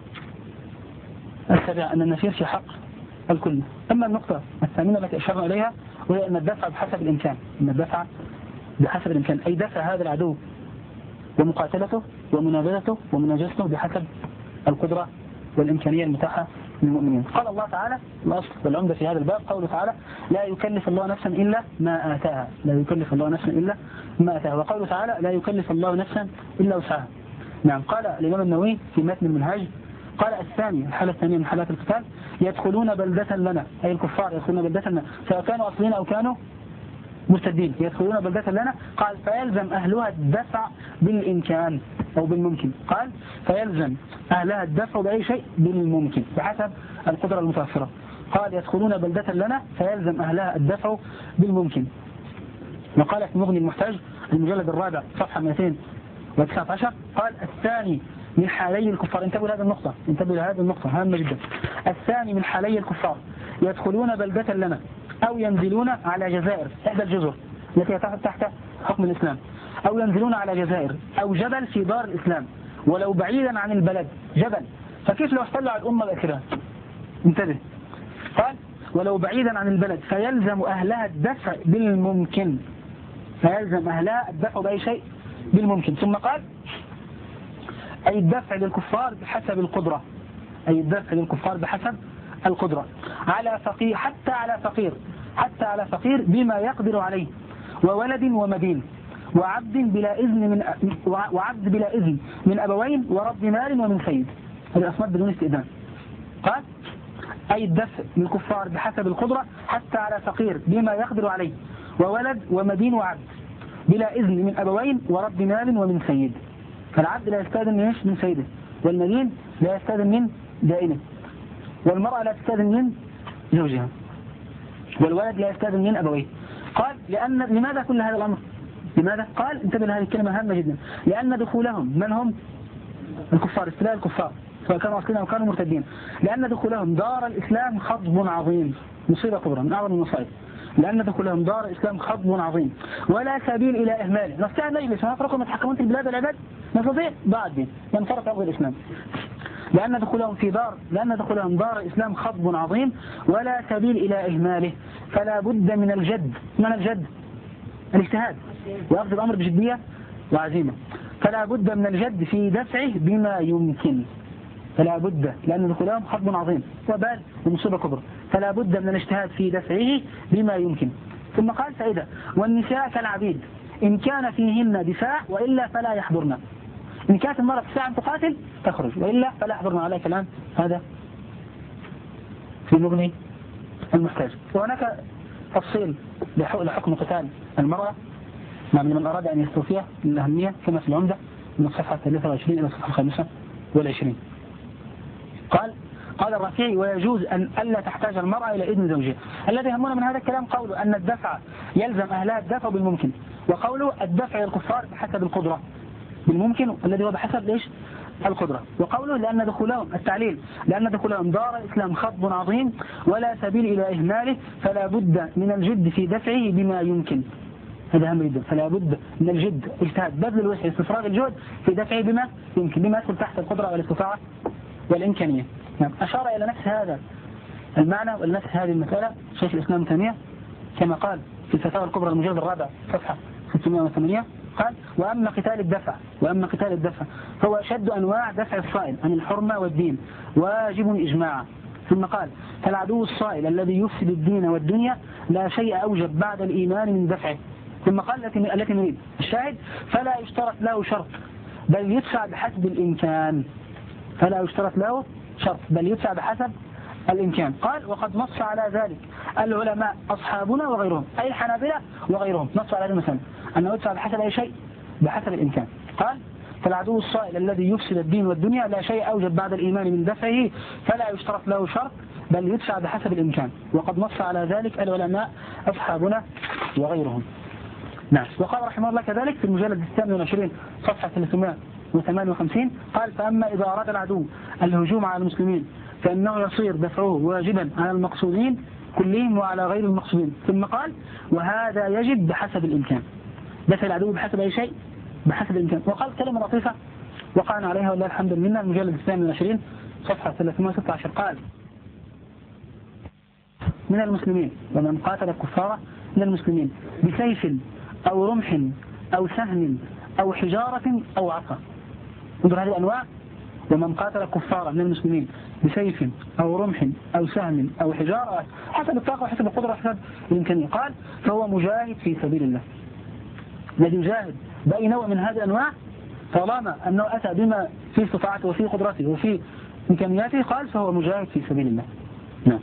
السابعة، أن النفير في حق الكل. أما النقطة الثامنة التي أشرنا إليها، وهي أن الدفع بحسب الإمكان، أن الدفع بحسب الإمكان، أي دفع هذا العدو ومقاتلته ومنابذته ومناجسته بحسب القدرة والإمكانية المتاحة للمؤمنين. قال الله تعالى: الأصل والعمدة في هذا الباب قوله تعالى: لا يكلف الله نفسا إلا ما آتاها، لا يكلف الله نفسا إلا ما آتاها. وقوله تعالى: لا يكلف الله نفسا إلا وسعها. نعم. قال الإمام النووي في متن المنهاج، قال: الثاني، الحالة الثانية من حالات القتال: يدخلون بلدة لنا، أي الكفار يدخلون بلدة لنا، سواء كانوا أصلين أو كانوا مرتدين، يدخلون بلدة لنا. قال: فيلزم أهلها الدفع بالإمكان أو بالممكن. قال: فيلزم أهلها الدفع بأي شيء بالممكن بحسب القدرة المتوفرة. قال: يدخلون بلدة لنا فيلزم أهلها الدفع بالممكن. وقال في مغني المحتاج المجلد الرابع صفحة مئتين وتسعة عشر: قال: الثاني من حالي الكفار، انتبهوا لهذه النقطة، انتبهوا لهذه النقطة هامة جدا. الثاني من حالي الكفار: يدخلون بلدة لنا أو ينزلون على جزائر، إحدى الجزر التي تحت حكم الإسلام، أو ينزلون على جزائر أو جبل في دار الإسلام ولو بعيدا عن البلد، جبل. فكيف لو احتلوا على الأمة الأخيرة؟ انتبه. قال: ولو بعيدا عن البلد فيلزم أهلها الدفع بالممكن، فيلزم أهلها الدفع بأي شيء بالممكن. ثم قال: أي الدفع للكفار بحسب القدرة، أي الدفع للكفار بحسب القدرة، على فقير، حتى على فقير، حتى على فقير بما يقدر عليه، وولد ومدين، وعبد بلا إذن من وعبد بلا إذن من أبوين، ورب مال ومن سيد. هذه الأصناف بدون استئذان. قال: أي الدفع للكفار بحسب القدرة حتى على فقير بما يقدر عليه، وولد ومدين وعبد بلا إذن من أبوين، ورب مال ومن سيد. فالعبد لا يستأذن من من سيده، والمدين لا يستأذن من دائما، والمرأة لا تستأذن من زوجها، والولد لا يستأذن من أبويه. قال لأن لماذا كل هذا الأمر؟ لماذا؟ قال انتبه لهذه الكلمة هامة جدا، لأن دخولهم من هم؟ الكفار، استيلاء الكفار سواء كانوا أصلين أو كانوا مرتدين، لأن دخولهم دار الإسلام خطب عظيم، مصيبة كبرى من أعظم المصائب، لأن دخولهم دار الإسلام خطب عظيم ولا سبيل إلى إهماله. نستطيع نجلس ونتركهم يتحكمون في البلاد والعباد؟ نستطيع؟ بعد دين ينفرق أرض الإسلام. لأن دخولهم في دار لأن دخولهم دار الإسلام خطب عظيم ولا سبيل إلى إهماله، فلا بد من الجد. من الجد؟ الاجتهاد وأخذ الأمر بجدية وعزيمة. فلا بد من الجد في دفعه بما يمكن، فلا بد، لأن دخولهم خطب عظيم وبال ومصيبة كبرى، فلا بد من الاجتهاد في دفعه بما يمكن. ثم قال فائدة: والنساء كالعبيد إن كان فيهن دفاع وإلا فلا يحضرن. إن كانت المرأة تستطيع أن تقاتل تخرج، وإلا فلا يحضرن. على كلام هذا في مغني المحتاج. وهناك تفصيل لحكم قتال المرأة مع من أراد أن يستوفيه للأهمية كما في العمدة من الصفحة الثالثة والعشرين إلى الصفحة الخامسة والعشرين. قال قال الرافعي: ويجوز أن ألا تحتاج المرأة إلى إذن زوجها. الذي يهمنا من هذا الكلام قوله أن الدفع يلزم أهلها الدفع بالممكن، وقوله الدفع إلى الكفار بحسب القدرة بالممكن الذي هو بحسب ليش القدرة، وقوله لأن دخولهم التعليل لأن دخولهم دار الإسلام خطب عظيم ولا سبيل إلى إهماله، فلا بد من الجد في دفعه بما يمكن. هذا أهم جدا، فلا بد من الجد، اجتهاد، بذل الوسع، استفراغ الجهد في دفعه بما يمكن، بما يدخل تحت القدرة والاستطاعة والإمكانية. نعم. أشار إلى نفس هذا المعنى ولنفس هذه المسألة شيخ الإسلام ابن تيمية كما قال في الفتاوى الكبرى المجلد الرابع صفحة ستمائة وثمانية. قال: وأما قتال الدفع وأما قتال الدفع فهو أشد أنواع دفع الصائل عن الحرمة والدين، واجب إجماعا. ثم قال: فالعدو الصائل الذي يفسد الدين والدنيا لا شيء أوجب بعد الإيمان من دفعه. ثم قال التي التي نريد الشاهد: فلا يشترط له شرط بل يدفع بحسب الإمكان. فلا يشترط له شرط بل يدفع بحسب الإمكان. قال: وقد نص على ذلك العلماء أصحابنا وغيرهم، أي الحنابلة وغيرهم، نص على هذا المثال أنه يدفع بحسب أي شيء بحسب الإمكان. قال: فالعدو الصائل الذي يفسد الدين والدنيا لا شيء أوجب بعد الإيمان من دفعه، فلا يشترط له شرط بل يدفع بحسب الإمكان. وقد نص على ذلك العلماء أصحابنا وغيرهم. نعم. وقال رحمه الله كذلك في المجلد الثامن والعشرين صفحة ثلاثمائة وثمانية وخمسين: قال: فأما إذا أراد العدو الهجوم على المسلمين فإنه يصير دفعه واجبا على المقصودين كلهم وعلى غير المقصودين. ثم قال: وهذا يجب بحسب الإمكان. دفع العدو بحسب أي شيء بحسب الإمكان. وقال كلمة لطيفة وقعنا عليها والله الحمد لله، المجلد الثامن والعشرين صفحة ثلاثمائة وستة عشر. قال: من المسلمين ومن قاتل الكفار من المسلمين بسيف أو رمح أو سهم أو حجارة أو عصا. انظر هذه الأنواع: ومن قاتل الكفار من المسلمين بسيف أو رمح أو سهم أو حجارة، حسب الطاقة وحسب القدرة وحسب الإمكانية. قال: فهو مجاهد في سبيل الله. الذي يجاهد بأي نوع من هذه الأنواع طالما أنه أتى بما في استطاعته وفي قدرته وفي إمكانياته، قال: فهو مجاهد في سبيل الله. نعم.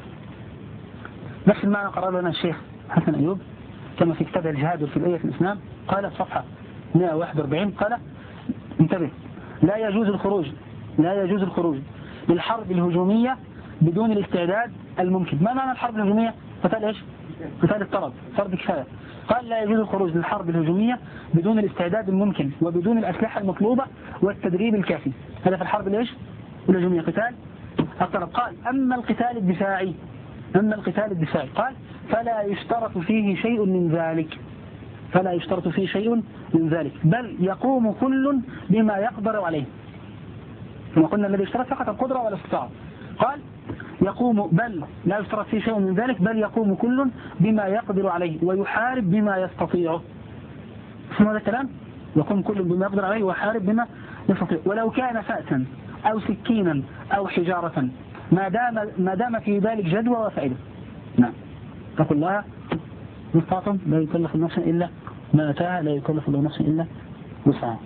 نفس المعنى قرر لنا الشيخ حسن أيوب كما في كتاب الجهاد والفدائية في الإسلام. قال في صفحة مائة وواحد وأربعين: قال: انتبه، لا يجوز الخروج لا يجوز الخروج للحرب الهجومية بدون الاستعداد الممكن. ما معنى الحرب الهجومية؟ قتال ايش؟ قتال الطلب، فرض كفاية. قال: لا يجوز الخروج للحرب الهجومية بدون الاستعداد الممكن وبدون الأسلحة المطلوبة والتدريب الكافي. هذا في الحرب الايش؟ الهجومية، قتال الطلب. قال: أما القتال الدفاعي أما القتال الدفاعي قال: فلا يشترط فيه شيء من ذلك فلا يشترط فيه شيء من ذلك بل يقوم كل بما يقدر عليه. كما قلنا الذي يشترط فقط القدرة والاستطاعة. قال: يقوم بل لا يشترط فيه شيء من ذلك بل يقوم كل بما يقدر عليه ويحارب بما يستطيعه. اسمه هذا الكلام؟ يقوم كل بما يقدر عليه ويحارب بما يستطيع، ولو كان فأسا أو سكينا أو حجارة، ما دام ما دام في ذلك جدوى وفائدة. نعم. تقول الله: ما استطعتم لا يكلف نفسا إلا ما أتاها، لا يكلف الله نفسا إلا وسعها.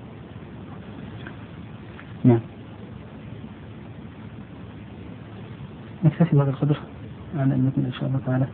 نعم. نكتفي بهذا القدر على أن نكون إن شاء الله تعالى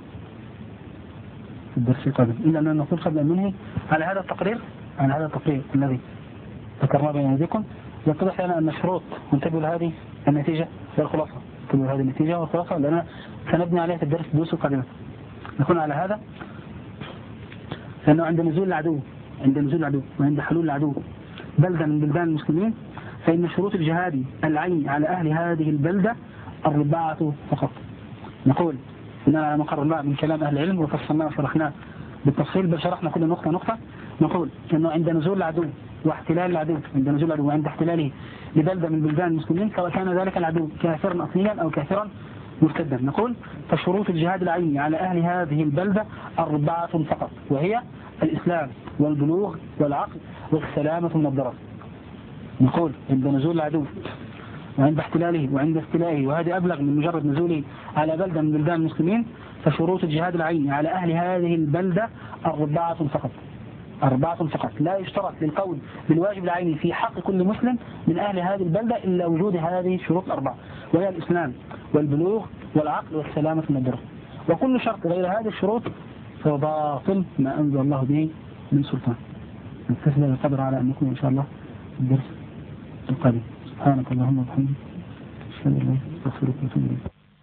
في الدرس القادم، إلا أن نقول قبل أن ننهي على هذا التقرير على هذا التقرير الذي ذكرناه بين يديكم، يتضح لنا أن شروط، وانتبهوا لهذه النتيجة والخلاصة. تقول هذه النتيجة والخلاصة لأننا سنبني عليها في الدرس الدروس القادمة. نكون على هذا لأنه عند نزول العدو عند نزول العدو وعند حلول العدو بلدة من بلدان المسلمين، فإن شروط الجهاد العين على أهل هذه البلدة الرباعة فقط. نقول بناء على مقر الله من كلام أهل العلم وفصلناه وشرحناه بالتفصيل، بل شرحنا كل نقطة نقطة. نقول أنه عند نزول العدو واحتلال العدو عند نزول العدو وعند احتلاله لبلدة من بلدان المسلمين، سواء كان ذلك العدو كافرا أصليا أو كافرا مرتدا، نقول فشروط الجهاد العين على أهل هذه البلدة أربعة فقط، وهي الإسلام والبلوغ والعقل والسلامة من الضرر. نقول عند نزول العدو وعند احتلاله وعند استيلائه، وهذه أبلغ من مجرد نزوله على بلدة من بلدان المسلمين، فشروط الجهاد العين على أهل هذه البلدة أربعة فقط. أربعة فقط، لا يشترط للقول بالواجب العيني في حق كل مسلم من أهل هذه البلدة إلا وجود هذه الشروط الأربعة، وهي الإسلام والبلوغ والعقل والسلامة من الضرر. وكل شرط غير هذه الشروط فهو باطل ما أنزل الله به من سلطان. نكتفي بهذا القدر على أن نكون إن شاء الله الدرس القادم. سبحانك اللهم وبحمدك أشهد أن لا إله إلا أنت أستغفرك وأتوب إليك.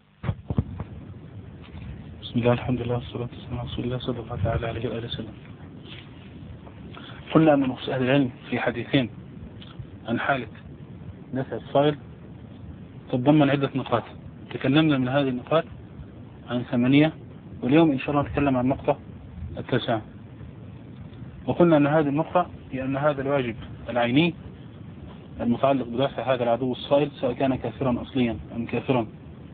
بسم الله الحمد لله والصلاة والسلام على رسول الله صلى الله تعالى عليه وآله وسلم. قلنا أن نص أهل العلم في حديثين عن حالة دفع الصائل تتضمن عدة نقاط. تكلمنا من هذه النقاط عن ثمانية، واليوم إن شاء الله نتكلم عن النقطة التاسعة. وقلنا أن هذه النقطة هي أن هذا الواجب العيني المتعلق بدافع هذا العدو الصائل سواء كان كافرا أصليا أم كافرا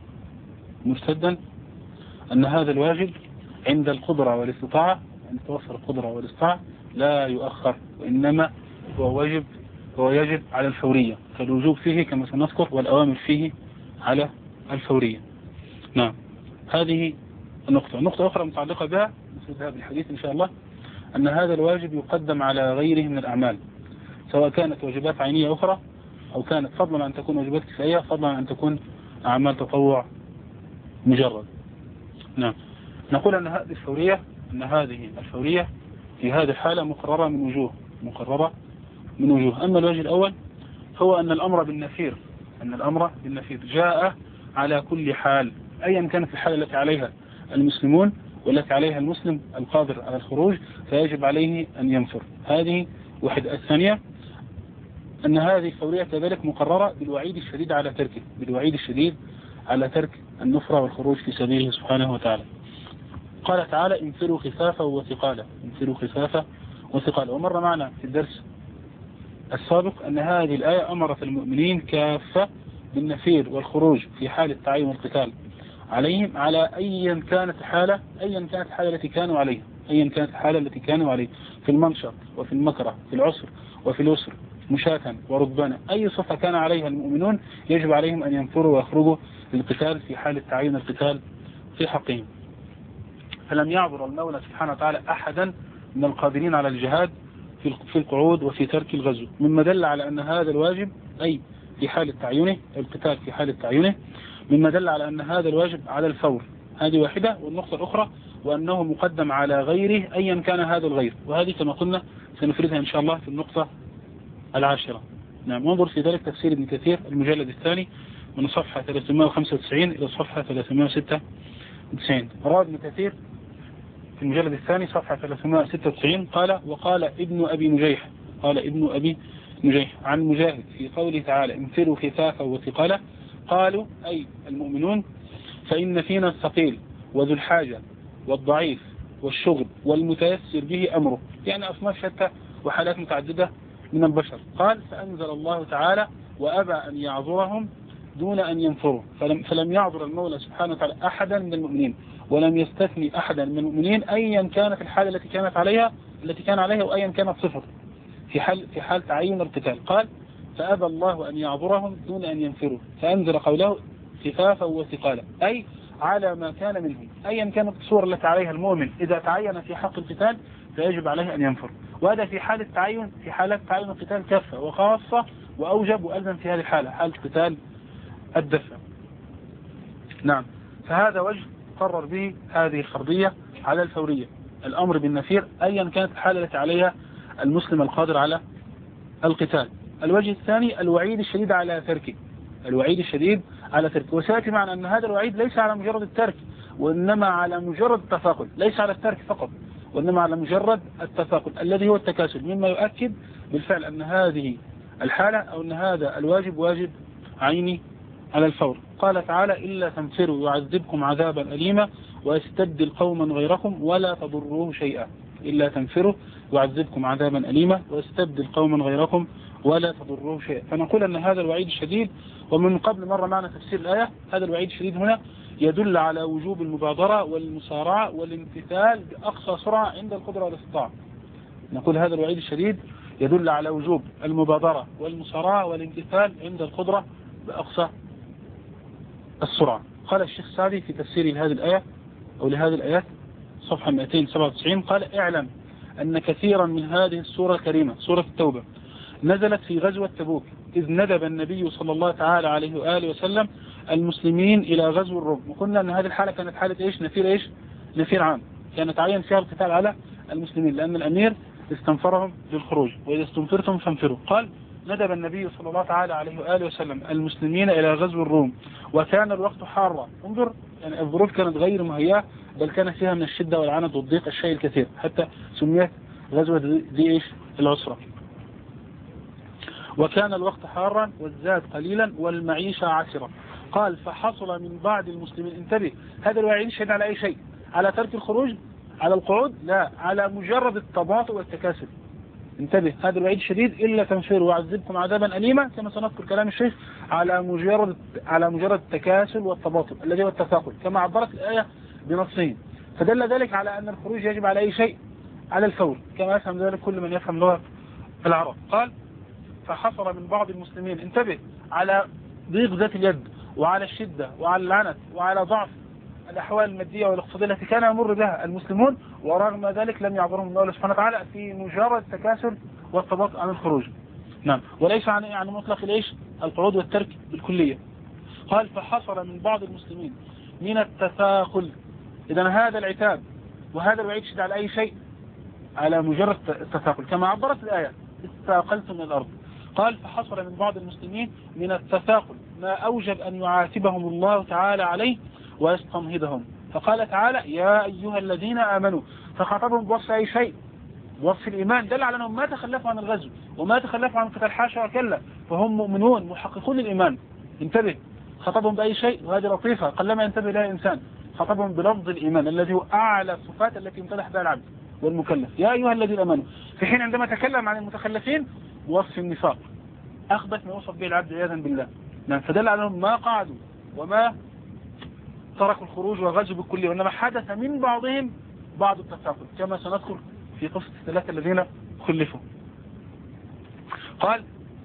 مرتدا، أن هذا الواجب عند القدرة والاستطاعة، عند توفر القدرة والاستطاعة لا يؤخر، وإنما هو واجب هو يجب على الفورية، فالوجوب فيه كما سنذكر والأوامر فيه على الفورية. نعم، هذه النقطة. نقطة أخرى متعلقة بها نسردها بالحديث إن شاء الله، أن هذا الواجب يقدم على غيره من الأعمال، سواء كانت واجبات عينية أخرى أو كانت فضلا أن تكون واجبات كفائية، فضلا أن تكون أعمال تطوع مجرد. نعم، نقول أن هذه الفورية أن هذه الفورية في هذه الحالة مقررة من وجوه مقررة من وجوه. أما الوجه الأول هو أن الأمر بالنفير أن الأمر بالنفير جاء على كل حال، أيا كانت الحالة التي عليها المسلمون والتي عليها المسلم القادر على الخروج فيجب عليه أن ينفر. هذه واحدة. الثانية أن هذه الفورية كذلك مقررة بالوعيد الشديد على تركه بالوعيد الشديد على ترك النفرة والخروج في سبيله سبحانه وتعالى. قال تعالى انفروا خفافا وثقالا انفروا خفافا وثقالا. ومر معنا في الدرس السابق أن هذه الآية أمرت المؤمنين كافة بالنفير والخروج في حال التعين والقتال عليهم على أيا كانت الحالة أيا كانت الحالة التي كانوا عليها أيا كانت الحالة التي كانوا عليها في المنشط وفي المكره في العسر وفي اليسر مشاة وركبانا. أي صفة كان عليها المؤمنون يجب عليهم أن ينفروا ويخرجوا للقتال في حال التعين القتال في حقهم. فلم يعبر المولى سبحانه وتعالى أحدا من القادرين على الجهاد في القعود وفي ترك الغزو، مما دل على أن هذا الواجب أي في حال تعينه القتال في حال تعينه مما دل على أن هذا الواجب على الفور. هذه واحدة. والنقطة الأخرى وأنه مقدم على غيره أيا كان هذا الغير، وهذه كما قلنا سنفردها إن شاء الله في النقطة العاشرة. نعم، وانظر في ذلك تفسير ابن كثير المجلد الثاني من صفحة ثلاثمائة وخمسة وتسعين إلى صفحة ثلاثمائة وستة وتسعين. روى ابن كثير في المجلد الثاني صفحة ثلاثمائة وستة وتسعين قال وقال ابن أبي نجيح قال ابن أبي نجيح عن مجاهد في قوله تعالى انفروا خفافا وثقالا، قالوا أي المؤمنون فإن فينا الثقيل وذو الحاجة والضعيف والشغل والمتيسر به أمره، يعني أصناف شتى وحالات متعددة من البشر. قال فأنزل الله تعالى وأبى أن يعذرهم دون أن ينفروا، فلم, فلم يعذر المولى سبحانه وتعالى أحدا من المؤمنين ولم يستثني أحدا من المؤمنين أيا كانت الحالة التي كانت عليها التي كان عليها وأيا كانت صفته في حال في حال تعين القتال. قال فأبى الله أن يعذرهم دون أن ينفروا، فأنزل قوله خفافا وثقالا، أي على ما كان منهم أيا كانت الصورة التي عليها المؤمن إذا تعين في حق القتال فيجب عليه أن ينفر. وهذا في حالة تعين في حالة تعين القتال كافة وخاصة وأوجب وألزم في هذه الحالة حالة قتال الدفع. نعم، فهذا وجه قرر به هذه الفرضية على الفورية، الأمر بالنفير أيا كانت الحالة التي عليها المسلم القادر على القتال. الوجه الثاني الوعيد الشديد على تركه الوعيد الشديد على ترك. وسيأتي معنا أن هذا الوعيد ليس على مجرد الترك، وإنما على مجرد التثاقل، ليس على الترك فقط، وإنما على مجرد التثاقل الذي هو التكاسل، مما يؤكد بالفعل أن هذه الحالة أو أن هذا الواجب واجب عيني على الفور. قال تعالى: إلا تنفروا يعذبكم عذابا أليما ويستبدل قوما غيركم ولا تضروه شيئا. إلا تنفروا يعذبكم عذابا أليما ويستبدل قوما غيركم ولا تضروه شيئا. فنقول أن هذا الوعيد الشديد، ومن قبل مرة معنا تفسير الآية، هذا الوعيد الشديد هنا يدل على وجوب المبادرة والمسارعة والامتثال بأقصى سرعة عند القدرة والاستطاعة. نقول هذا الوعيد الشديد يدل على وجوب المبادرة والمسارعة والامتثال عند القدرة بأقصى السرعة. قال الشيخ سعدي في تفسير لهذه الآية أو لهذه الآيات صفحة مئتين وسبعة وتسعين، قال: اعلم أن كثيرا من هذه السورة الكريمة سورة التوبة نزلت في غزوة تبوك، إذ ندب النبي صلى الله تعالى عليه وآله وسلم المسلمين إلى غزو الروم. وقلنا أن هذه الحالة كانت حالة إيش؟ نفير إيش؟ نفير عام، كانت عين فيها القتال على المسلمين لأن الأمير استنفرهم للخروج، وإذا استنفرتم فانفروا. قال: ندب النبي صلى الله تعالى عليه وآله وسلم المسلمين إلى غزو الروم وكان الوقت حارا. انظر، يعني الظروف كانت غير مهيئة، بل كان فيها من الشدة والعنت والضيق الشيء الكثير، حتى سميت غزوة ذي إيش؟ العسرة. وكان الوقت حارا والزاد قليلا والمعيشة عسرة. قال: فحصل من بعض المسلمين، انتبه، هذا الوعيد شهد على أي شيء؟ على ترك الخروج؟ على القعود؟ لا، على مجرد التباطؤ والتكاسل. انتبه، هذا الوعيد الشديد: إلا تنفروا ويعذبكم عذابا أليما، كما سنذكر كلام الشيخ، على مجرد على مجرد التكاسل والتباطؤ الذي هو التثاقل، كما عبرت الآية بنصين. فدل ذلك على أن الخروج يجب على أي شيء؟ على الفور، كما يفهم ذلك كل من يفهم لغة العرب. قال: فحصل من بعض المسلمين، انتبه، على ضيق ذات اليد وعلى الشدة وعلى العنت وعلى ضعف الأحوال المادية والاقتصادية التي كان يمر بها المسلمون، ورغم ذلك لم يعبرهم الله سبحانه وتعالى في مجرد التكاسل والتباطؤ عن الخروج. نعم، وليس عن يعني مطلق ليش القعود والترك بالكلية. قال: فحصل من بعض المسلمين من التثاقل. إذن هذا العتاب وهذا الوعيد شد على أي شيء؟ على مجرد التثاقل، كما عبرت الآية: استاقلتم من الأرض. قال: فحصل من بعض المسلمين من التثاقل ما أوجب أن يعاتبهم الله تعالى عليه ويستنهضهم. فقال تعالى: يا أيها الذين آمنوا، فخاطبهم بوصف أي شيء؟ بوصف الإيمان، دل على أنهم ما تخلفوا عن الغزو وما تخلفوا عن قتال، حاشا وكلا، فهم مؤمنون محققون الإيمان. انتبه، خاطبهم بأي شيء؟ وهذه لطيفة قلما ينتبه لها الإنسان. خاطبهم بلفظ الإيمان الذي هو أعلى الصفات التي امتدح بها العبد والمكلف. يا أيها الذين آمنوا، في حين عندما تكلم عن المتخلفين وصف النفاق، أخبث ما وصف به العبد عياذا بالله. نعم، فدل على أنهم ما قعدوا وما تركوا الخروج والغزو بالكلية، وإنما حدث من بعضهم بعض التثاقل، كما سنذكر في قصة الثلاثة الذين خلفوا. قال: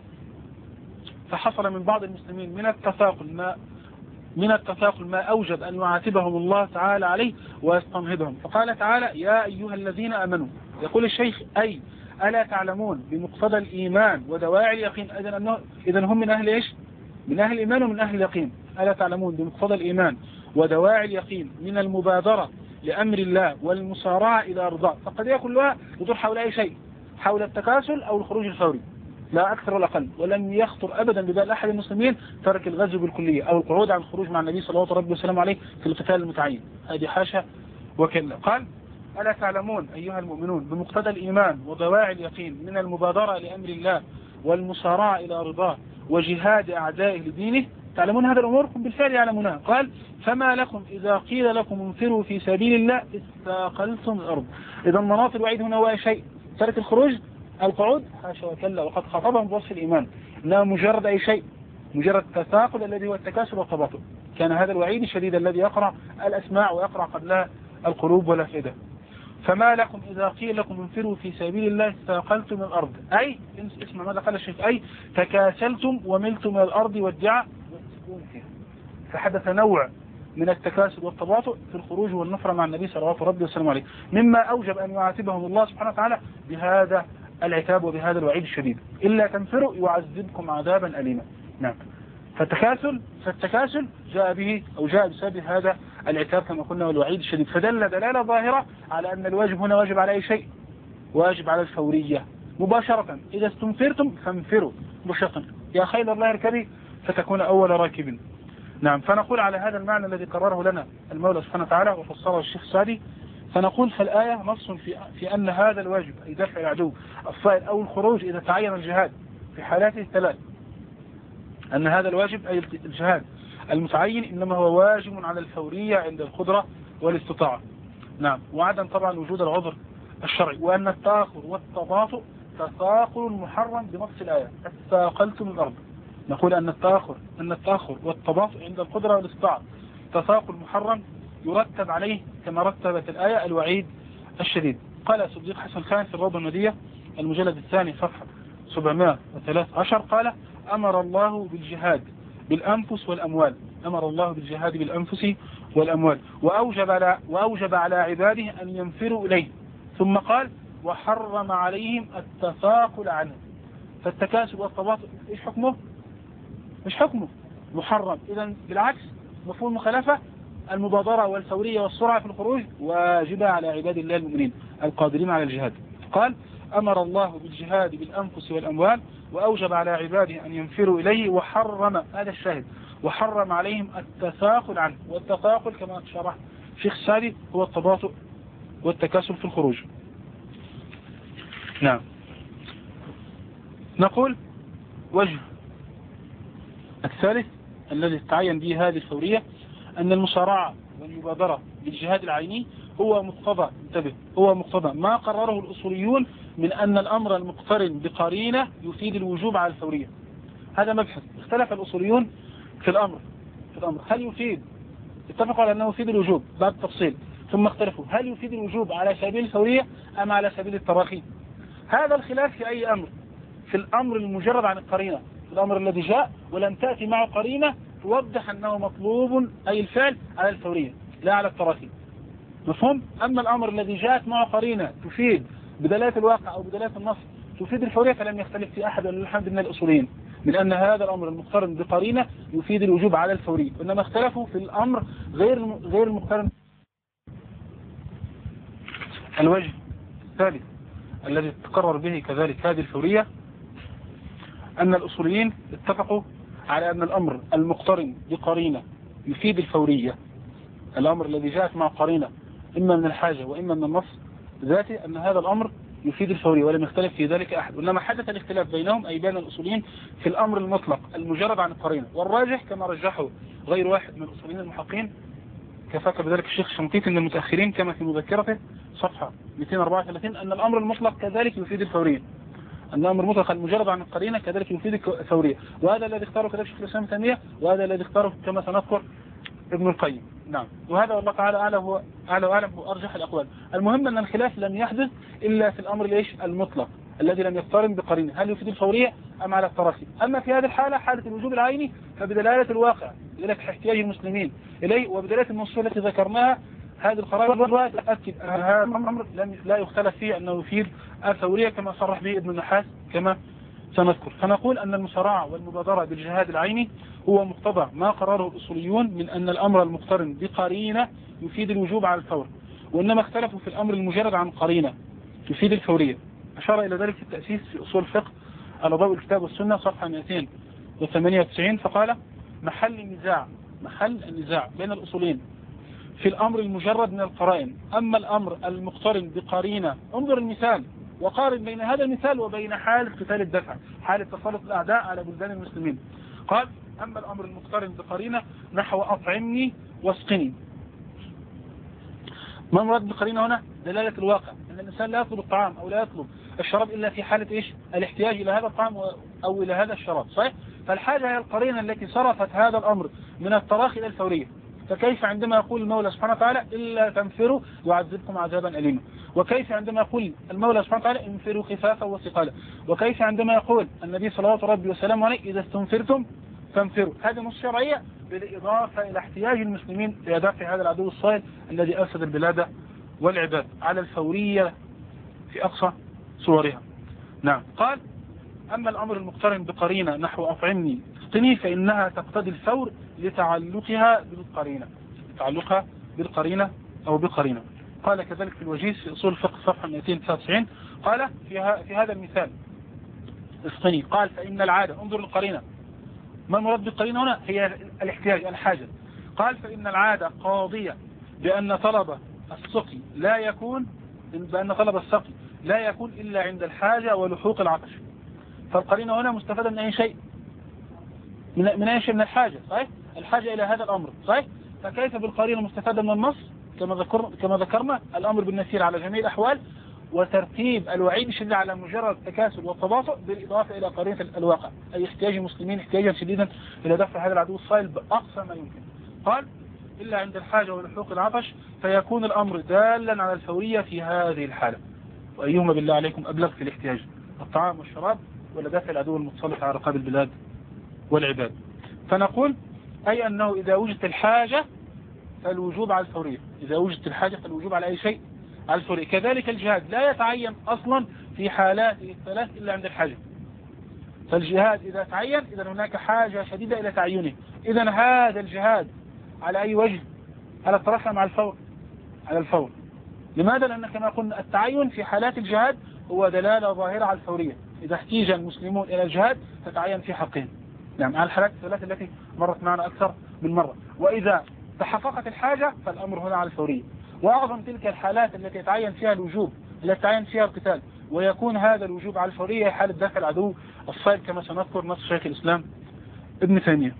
فحصل من بعض المسلمين من التثاقل ما من التثاقل ما أوجب أن يعاتبهم الله تعالى عليه ويستنهضهم. فقال تعالى: يا أيها الذين آمنوا. يقول الشيخ: أي ألا تعلمون بمقتضى الإيمان ودواعي اليقين. إذن هم من أهل إيش؟ من أهل الإيمان ومن أهل اليقين. ألا تعلمون بمقتضى الإيمان ودواعي اليقين من المبادرة لأمر الله والمسارعة إلى رضاه. فقد يكون كلها يدور حول أي شيء، حول التكاسل أو الخروج الفوري، لا أكثر ولا أقل. ولم يخطر أبدا ببال أحد المسلمين ترك الغزو بالكلية أو القعود عن الخروج مع النبي صلى الله عليه وسلم عليه في القتال المتعين، هذه حاشا وكلا. قال: ألا تعلمون أيها المؤمنون بمقتضى الإيمان ودواعي اليقين من المبادرة لأمر الله والمسارعة إلى رضاه وجهاد أعدائه لدينه. تعلمون هذا الأمور؟ هم بالفعل يعلمونها. قال: فما لكم إذا قيل لكم انفروا في سبيل الله استاقلتم الأرض. إذا مناط الوعيد هنا هو شيء؟ ترك الخروج، القعود، حاشا وكلا. وقد خاطبهم بوصف الإيمان لا مجرد أي شيء، مجرد التثاقل الذي هو التكاسل والتباطؤ. كان هذا الوعيد الشديد الذي يقرأ الأسماع ويقرأ قبلها القلوب والأفئدة. فما لكم إذا قيل لكم انفروا في سبيل الله استاقلتم من الأرض، أي اسمع ماذا قال الشيخ، أي تكاسلتم وملتم من الأرض والدعاء والسكون فيها. فحدث نوع من التكاسل والتباطؤ في الخروج والنفرة مع النبي صلى الله عليه وسلم عليه، مما أوجب أن يعاتبهم الله سبحانه وتعالى بهذا العتاب وبهذا الوعيد الشديد: إلا تنفروا يعذبكم عذابا أليما. نعم، فالتكاسل فالتكاسل جاء به أو جاء بسبب هذا العتاب كما قلنا والوعيد الشديد. فدل دلالة ظاهرة على أن الواجب هنا واجب على أي شيء؟ واجب على الفورية مباشرة. إذا استنفرتم فانفروا مباشرة. يا خيل الله اركبي فتكون أول راكب. نعم. فنقول على هذا المعنى الذي قرره لنا المولى سبحانه وتعالى وفسره الشيخ السعدي، فنقول فالآية نص في, في أن هذا الواجب أي دفع العدو الصائل أو الخروج إذا تعين الجهاد في حالاته الثلاث، أن هذا الواجب أي الجهاد المتعين إنما هو واجب على الفورية عند القدرة والاستطاعة. نعم. وعدم طبعا وجود العذر الشرعي، وأن التآخر والتباطؤ تثاقل محرم بنص الآية استثاقلتم الأرض. نقول أن التآخر أن التآخر والتباطؤ عند القدرة والاستطاعة تثاقل محرم يرتب عليه كما رتبت الآية الوعيد الشديد. قال صديق حسن خان في الروضة الندية المجلد الثاني صفحة سبعمائة وثلاثة عشر قال: أمر الله بالجهاد بالأنفس والأموال، أمر الله بالجهاد بالأنفس والأموال وأوجب على, وأوجب على عباده أن ينفروا إليه، ثم قال: وحرم عليهم التثاقل عنه. فالتكاسل والتباطؤ إيش حكمه؟ مش حكمه محرم. إذن بالعكس مفهوم المخالفة المبادرة والفورية والسرعة في الخروج واجبة على عباد الله المؤمنين القادرين على الجهاد. قال: أمر الله بالجهاد بالأنفس والأموال وأوجب على عباده أن ينفروا إليه، وحرم، هذا الشاهد، وحرم عليهم التثاقل عنه. والتثاقل كما شرح شيخ السعدي هو التباطؤ والتكاسل في الخروج. نعم. نقول وجه الثالث الذي تعين به هذه الفورية أن المسارعة والمبادرة بالجهاد العيني هو مقتضى، انتبه، هو مقتضى ما قرره الأصوليون من أن الأمر المقترن بقرينة يفيد الوجوب على الفورية. هذا مبحث. اختلف الأصوليون في الأمر في الأمر هل يفيد، اتفقوا على أنه يفيد الوجوب بعد التفصيل، ثم اختلفوا هل يفيد الوجوب على سبيل الفورية أم على سبيل التراخي. هذا الخلاف في أي أمر، في الأمر المجرد عن القرينة، في الأمر الذي جاء ولم تأتي معه قرينة توضح أنه مطلوب أي الفعل على الفورية لا على التراخي. مفهوم؟ أما الأمر الذي جاءت معه قرينة تفيد بدلالة الواقع أو بدلالة النص تفيد الفورية فلم يختلف في أحد الحمد من الأصوليين من أن هذا الأمر المقترن بقرينة يفيد الوجوب على الفورية، وإنما اختلفوا في الأمر غير غير المقترن. الوجه الثالث الذي تقرر به كذلك هذه الفورية أن الأصوليين اتفقوا على أن الأمر المقترن بقرينة يفيد الفورية، الأمر الذي جاءت مع قرينة إما من الحاجة وإما من النص ذاته، أن هذا الأمر يفيد الفورية ولم يختلف في ذلك أحد، وإنما حدث الاختلاف بينهم أي بين الأصوليين في الأمر المطلق المجرد عن القرينة. والراجح كما رجحه غير واحد من الأصوليين المحققين كفاك بذلك الشيخ الشنقيطي من المتأخرين كما في مذكرته صفحة مئتين وأربعة وثلاثين أن الأمر المطلق كذلك يفيد الفورية، أن الأمر المطلق المجرد عن القرينة كذلك يفيد الفورية، وهذا الذي اختاره كذلك شيخ الإسلام ابن تيمية، وهذا الذي اختاره كما سنذكر ابن القيم. نعم. وهذا والله تعالى أعلى هو أعلى وأعلم هو أرجح الأقوال. المهم أن الخلاف لم يحدث إلا في الأمر ليش المطلق الذي لم يقترن بقرينة هل يفيد الفورية أم على التراخي. أما في هذه الحالة حالة الوجوب العيني فبدلالة الواقع لذلك احتياج المسلمين إليه وبدلالة النصوص التي ذكرناها هذه القرائن تؤكد أن هذا الأمر لم لا يختلف فيه أنه يفيد الفورية كما صرح به ابن النحاس كما سنذكر. فنقول أن المسارعة والمبادرة بالجهاد العيني هو مقتضى ما قرره الأصوليون من أن الأمر المقترن بقرينة يفيد الوجوب على الفور، وإنما اختلفوا في الأمر المجرد عن قرينة يفيد الفورية. أشار إلى ذلك في التأسيس في أصول الفقه على ضوء الكتاب والسنة صفحة مئتين وثمانية وتسعين فقال: محل النزاع محل النزاع بين الأصولين في الأمر المجرد من القرائن، أما الأمر المقترن بقرينة انظر المثال وقارن بين هذا المثال وبين حال قتال الدفع، حال تسلط الأعداء على بلدان المسلمين. قال: أما الأمر المقترن بقرينة نحو أطعمني واسقني. ما المراد بقرينة هنا؟ دلالة الواقع أن الإنسان لا يطلب الطعام أو لا يطلب الشراب إلا في حالة إيش؟ الاحتياج إلى هذا الطعام أو إلى هذا الشراب، صحيح؟ فالحاجة هي القرينة التي صرفت هذا الأمر من التراخي إلى الفورية. فكيف عندما يقول المولى سبحانه وتعالى إلا تنفروا يعذبكم عذابا أليما، وكيف عندما يقول المولى سبحانه وتعالى انفروا خفافا وثقالا، وكيف عندما يقول النبي صلوات ربي وسلامه عليه إذا استنفرتم فانفروا. هذه نص شرعية بالإضافة إلى احتياج المسلمين لدفع هذا العدو الصائل الذي أفسد البلاد والعباد على الفورية في أقصى صورها. نعم. قال: أما الأمر المقترن بقرينة نحو أطعمني اسقني فإنها تقتضي الفور لتعلقها بالقرينة تعلقها بالقرينة أو بقرينة. قال كذلك في الوجيز في أصول الفقه صفحة مئتين وتسعة وتسعين قال في, في هذا المثال اسقني، قال: فإن العادة، انظر القرينة، ما المراد بالقرينة هنا؟ هي الاحتياج، الحاجة. قال فإن العادة قاضية بأن طلب السقي لا يكون بأن طلب السقي لا يكون إلا عند الحاجة ولحوق العطش. فالقرينة هنا مستفادة من أي شيء؟ من, من أي شيء؟ من الحاجة، صحيح؟ الحاجة إلى هذا الأمر، صحيح؟ فكيف بالقرينة مستفادة من النص؟ كما ذكرنا كما ذكرنا الأمر بالنسير على جميع الأحوال، وترتيب الوعيد الشديد على مجرد التكاسل والتباطؤ، بالإضافة إلى قرينة الواقع، أي احتياج المسلمين احتياجا شديدا إلى دفع هذا العدو الصائل بأقصى ما يمكن. قال إلا عند الحاجة ولحوق العطش، فيكون الأمر دالا على الفورية في هذه الحالة. وأيهما بالله عليكم أبلغ في الاحتياج، الطعام والشراب ولا دفع العدو المتسلط على رقاب البلاد والعباد؟ فنقول أي أنه إذا وجدت الحاجة فالوجوب على الفورية، إذا وجدت الحاجة فالوجوب على أي شيء؟ على الفورية. كذلك الجهاد لا يتعين أصلا في حالات الثلاث إلا عند الحاجة. فالجهاد إذا تعين إذا هناك حاجة شديدة إلى تعينه، إذا هذا الجهاد على أي وجه؟ على الترفع مع الفور، على الفور. لماذا؟ لأن كما قلنا التعين في حالات الجهاد هو دلالة ظاهرة على الفورية، إذا احتيج المسلمون إلى الجهاد تتعين في حقهم، يعني على الحالات الثلاث التي مرت معنا أكثر من مرة. وإذا تحققت الحاجة فالأمر هنا على الفورية. وأعظم تلك الحالات التي يتعين فيها الوجوب، التي يتعين فيها القتال، ويكون هذا الوجوب على الفورية حالة دفع العدو الصائل كما سنذكر نص شيخ الإسلام ابن تيمية.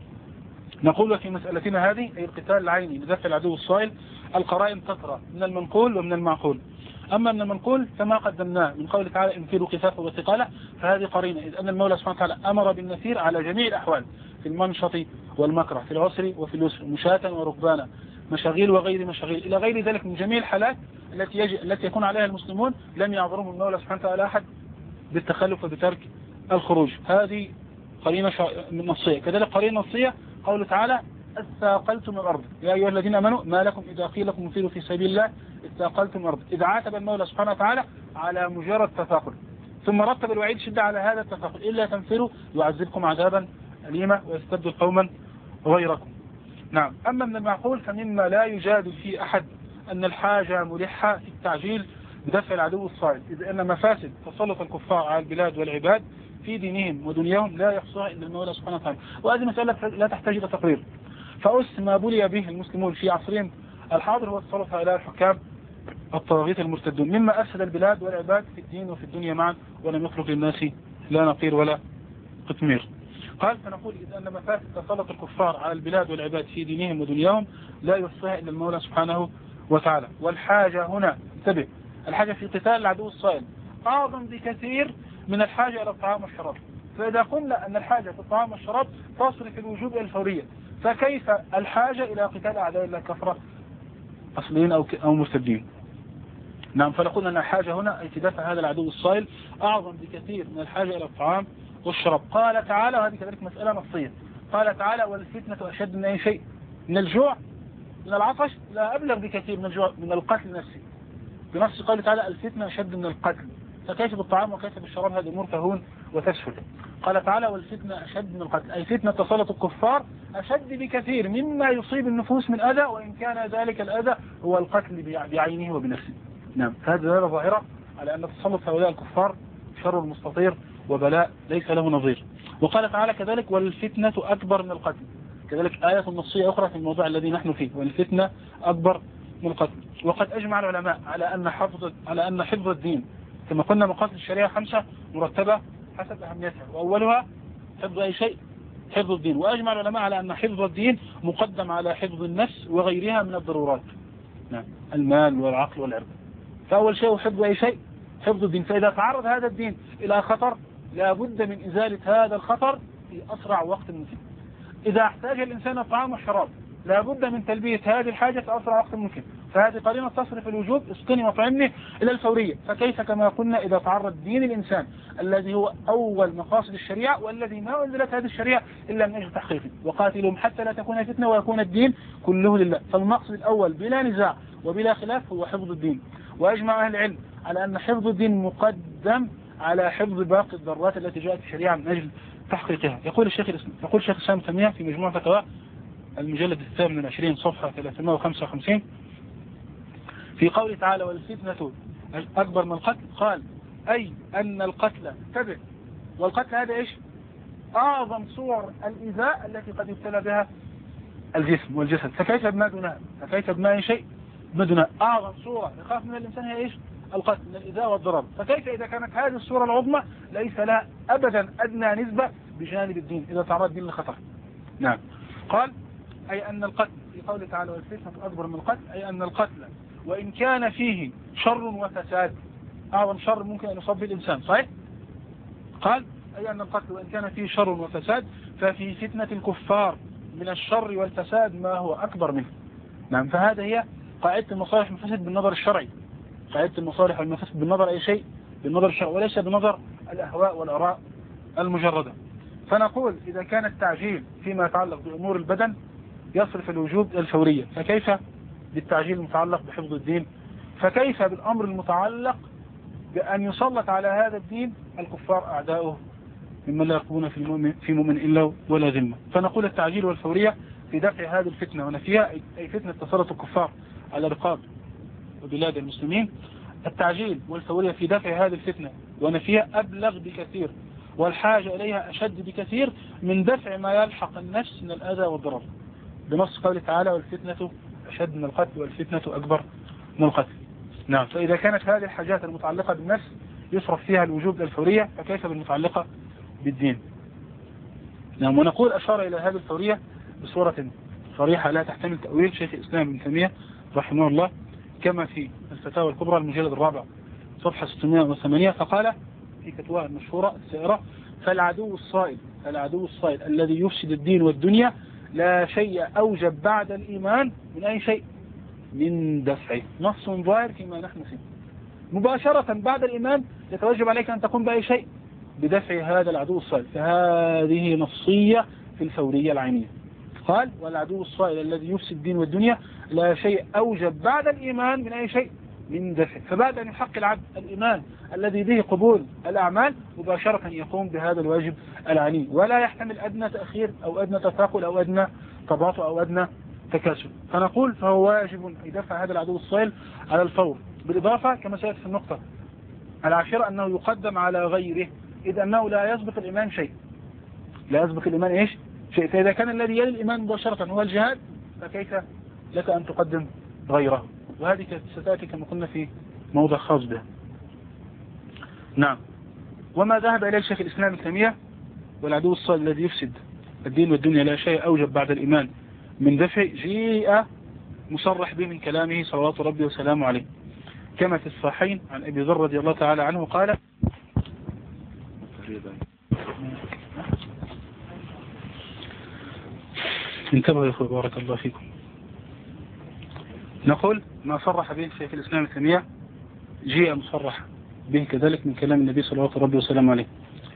نقول في مسألتنا هذه أي القتال العيني لدفع العدو الصائل القرائن تترى من المنقول ومن المعقول. أما من المنقول فما قدمناه من قوله تعالى انفروا خفافا وثقالا، فهذه قرينة، إذ أن المولى سبحانه وتعالى أمر بالنفير على جميع الأحوال، في المنشط والمكره، في العسر وفي اليسر، مشاة وركبانا، مشاغيل وغير مشاغيل، إلى غير ذلك من جميع الحالات التي يجي التي يكون عليها المسلمون لم يعذرهم المولى سبحانه وتعالى أحد بالتخلف وبترك الخروج. هذه قرينة نصية. كذلك قرينة نصية قوله تعالى استاقلتم الأرض يا أيها الذين آمنوا ما لكم إذا قيل لكم انفروا في سبيل الله استاقلتم الأرض، إذ عاتب المولى سبحانه وتعالى على مجرد تثاقل، ثم رتب الوعيد شدة على هذا التثاقل إلا تنفروا يعذبكم عذابا أليما ويستبدل قوما غيركم. نعم. أما من المعقول فمما لا يجادل فيه أحد أن الحاجة ملحة في التعجيل بدفع العدو الصائل، إذ أن مفاسد تسلط الكفار على البلاد والعباد في دينهم ودنياهم لا يحصاها إلا المولى سبحانه وتعالى، وهذه مسألة لا تحتاج إلى تقرير. فأس ما بلي به المسلمون في عصرهم الحاضر هو التسلط على الحكام الطواغيت المرتدون، مما أفسد البلاد والعباد في الدين وفي الدنيا معا، ولم يترك للناس لا نقير ولا قطمير. قال فنقول إذا أن مفاسد تسلط الكفار على البلاد والعباد في دينهم ودنياهم لا يحصيها إلا المولى سبحانه وتعالى. والحاجة هنا انتبه، الحاجة في قتال العدو الصائل أعظم بكثير من الحاجة إلى الطعام والشراب. فإذا قلنا أن الحاجة في الطعام والشراب تصرف الوجوب إلى الفورية، فكيف الحاجة إلى قتال أعداء الله كفرة أصليين أو أو مرتدين؟ نعم. فنقول أن الحاجة هنا أي تدافع هذا العدو الصائل أعظم بكثير من الحاجة إلى الطعام والشراب. قال تعالى، وهذه كذلك مسألة نصية، قال تعالى والفتنة أشد من أي شيء؟ من الجوع، من العطش، لا أبلغ بكثير من الجوع، من القتل نفسه، بنص قال تعالى الفتنة أشد من القتل. فكيف بالطعام وكيف بالشراب؟ هذه أمور تهون وتسهل. قال تعالى والفتنة أشد من القتل، أي فتنة تسلط الكفار أشد بكثير مما يصيب النفوس من أذى، وإن كان ذلك الأذى هو القتل بعينه وبنفسه. نعم. هذه دلالة ظاهرة على أن تسلط هؤلاء الكفار شر المستطير وبلاء ليس له نظير. وقال تعالى كذلك والفتنة أكبر من القتل، كذلك آية نصية أخرى في الموضوع الذي نحن فيه، والفتنة أكبر من القتل. وقد أجمع العلماء على أن حفظ على أن حفظ الدين كما قلنا مقاصد الشريعة خمسة مرتبة حسب أهميتها، وأولها حفظ أي شيء؟ حفظ الدين. وأجمع العلماء على أن حفظ الدين مقدم على حفظ النفس وغيرها من الضرورات، نعم، المال والعقل والعرض. فأول شيء حفظ أي شيء؟ حفظ الدين. فإذا تعرض هذا الدين إلى خطر لا بد من إزالة هذا الخطر في أسرع وقت ممكن. إذا احتاج الإنسان الطعام والشراب لا بد من تلبية هذه الحاجة في أسرع وقت ممكن. فهذه قرينة تصرف الوجوب اسقني وطعمني إلى الفورية. فكيف كما قلنا إذا تعرض دين الإنسان الذي هو أول مقاصد الشريعة والذي ما أنزلت هذه الشريعة إلا من أجل تحقيقه، وقاتلهم حتى لا تكون فتنة ويكون الدين كله لله. فالمقصد الأول بلا نزاع وبلا خلاف هو حفظ الدين. وأجمع أهل العلم على أن حفظ الدين مقدم على حفظ باقي الضرورات التي جاءت في الشريعة من أجل تحقيقها. يقول الشيخ الإسلام يقول الشيخ الإسلام تيمية في مجموع فتاوى المجلد الثامن من عشرين صفحة ثلاثمائة وخمسة وخمسين في قوله تعالى والفتنة أكبر من القتل، قال أي أن القتل تبع، والقتل هذا إيش؟ أعظم صور الإيذاء التي قد يبتلى بها الجسم والجسد، فكيف بما دونها؟ فكيف بما أي شيء بما دونها؟ أعظم صورة يخاف من الإنسان هي إيش؟ القتل، من الإيذاء والضرر، فكيف إذا كانت هذه الصورة العظمى ليس لها أبدا أدنى نسبة بجانب الدين إذا تعرض الدين لخطر؟ نعم. قال أي أن القتل في قوله تعالى والفتنة أكبر من القتل، أي أن القتل وإن كان فيه شر وفساد، أعظم شر ممكن أن يصاب به الإنسان، صحيح؟ قال أي أن القتل وإن كان فيه شر وفساد ففي فتنة الكفار من الشر والفساد ما هو أكبر منه. نعم. فهذا هي قاعدة المصالح والمفاسد بالنظر الشرعي، قاعدة المصالح والمفاسد بالنظر أي شيء بالنظر الشرعي وليس بنظر الأهواء والآراء المجردة. فنقول إذا كان التعجيل فيما يتعلق بأمور البدن يصرف الوجوب الفورية، فكيف بالتعجيل المتعلق بحفظ الدين؟ فكيف بالأمر المتعلق بأن يسلط على هذا الدين الكفار أعداؤه ممن لا يرقبون في المؤمن في مؤمن إلا ولا ذمة؟ فنقول التعجيل والفورية في دفع هذه الفتنة ونفيها، أي فتنة تسلط الكفار على رقاب وبلاد المسلمين، التعجيل والفورية في دفع هذه الفتنة ونفيها أبلغ بكثير والحاجة إليها أشد بكثير من دفع ما يلحق النفس من الأذى والضرر، بنص قوله تعالى والفتنة أشد من القتل والفتنة أكبر من القتل. نعم. فإذا كانت هذه الحاجات المتعلقة بالنفس يصرف فيها الوجوب الفورية، فكيف بالمتعلقة بالدين؟ نعم. ونقول أشار إلى هذه الفورية بصورة صريحة لا تحتمل تأويل شيخ الإسلام ابن تيمية رحمه الله كما في الفتاوى الكبرى المجلد الرابع صفحة ستمائة وثمانية، فقال في فتواه المشهورة السائرة فالعدو الصائل العدو الصائل الذي يفسد الدين والدنيا لا شيء أوجب بعد الإيمان من أي شيء من دفعه. نص ظاهر فيما نحن فيه، مباشرة بعد الإيمان يتوجب عليك أن تقوم بأي شيء بدفع هذا العدو الصائل، فهذه نصية في الفورية العينية. قال والعدو الصائل الذي يفسد الدين والدنيا لا شيء أوجب بعد الإيمان من أي شيء من دفع، فبعد أن يحقق العبد الإيمان الذي به قبول الأعمال مباشرة يقوم بهذا الواجب العيني، ولا يحتمل أدنى تأخير أو أدنى تثاقل أو أدنى تباطؤ أو أدنى تكاسل. فنقول فهو واجب أن يدفع هذا العدو الصائل على الفور، بالإضافة كما سيأتي في النقطة العاشرة أنه يقدم على غيره، إذ أنه لا يسبق الإيمان شيء لا يسبق الإيمان إيش شيء فإذا كان الذي يلي الإيمان مباشرة هو الجهاد فكيف لك أن تقدم غيره؟ وهذه ستأتي كما قلنا في موضع خاص به. نعم. وما ذهب إليه الشيخ الإسلام ابن تيمية والعدو الصائل الذي يفسد الدين والدنيا لا شيء أوجب بعد الإيمان من دفع جيء مصرح به من كلامه صلوات ربي وسلامه عليه كما في الصحيحين عن أبي ذر رضي الله تعالى عنه قال انتبهوا يا أخوة بارك الله فيكم. نقول ما صرح به شيخ الإسلام ابن تيمية جيء مصرح به كذلك من كلام النبي صلوات ربي وسلامه عليه،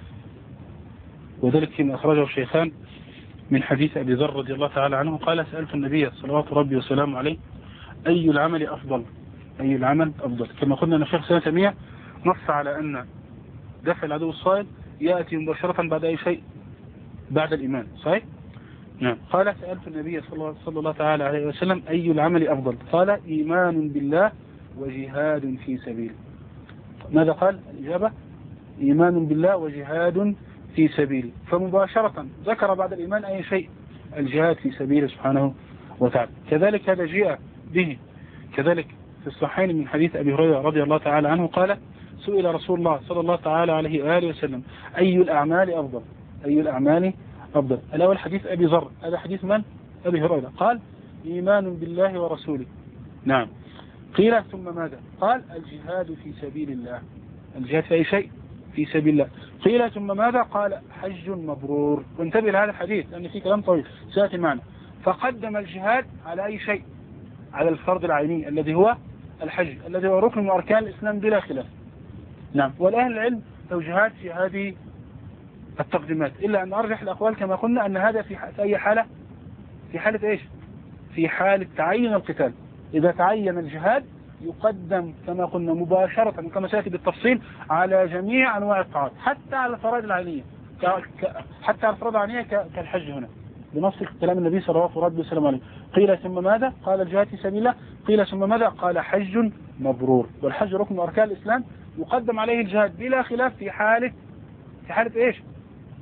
وذلك فيما أخرجه الشيخان من حديث أبي ذر رضي الله تعالى عنه قال سألت النبي صلوات ربي وسلامه عليه أي العمل أفضل أي العمل أفضل كما قلنا أن الشيخ الإسلام ابن تيمية نص على أن دفع العدو الصائل يأتي مباشرة بعد أي شيء بعد الإيمان، صحيح؟ نعم. قال سألت النبي صلى الله تعالى عليه وسلم أي العمل أفضل؟ قال إيمان بالله وجهاد في سبيله. ماذا قال؟ الإجابة إيمان بالله وجهاد في سبيله، فمباشرة ذكر بعد الإيمان أي شيء الجهاد في سبيله سبحانه وتعالى. كذلك هذا جاء به كذلك في الصحيحين من حديث أبي هريرة رضي الله تعالى عنه قال سئل رسول الله صلى الله تعالى عليه وآله وسلم أي الأعمال أفضل أي الأعمال أفضل الأول حديث أبي ذر، هذا حديث من؟ أبي هريرة. قال إيمان بالله ورسوله. نعم. قيل ثم ماذا؟ قال الجهاد في سبيل الله. الجهاد في أي شيء؟ في سبيل الله. قيل ثم ماذا؟ قال حج مبرور. وانتبه لهذا الحديث لأن فيه كلام طويل سيأتي معنا. فقدم الجهاد على أي شيء؟ على الفرض العيني الذي هو الحج الذي هو ركن من أركان الإسلام بلا خلاف. نعم. والأهل العلم توجيهات في هذه التقديمات، إلا أن أرجح الأقوال كما قلنا أن هذا في أي حالة؟ في حالة إيش؟ في حالة تعين القتال. إذا تعين الجهاد يقدم كما قلنا مباشرة كما سيأتي بالتفصيل على جميع أنواع الطاعات حتى على الفرائض العينية حتى على الفرائض العينية كالحج هنا بنص كلام النبي صلى الله عليه وسلم عليه. قيل ثم ماذا؟ قال الجهاد في سبيل الله. قيل ثم ماذا؟ قال حج مبرور. والحج ركن من أركان الإسلام يقدم عليه الجهاد بلا خلاف في حالة في حالة إيش؟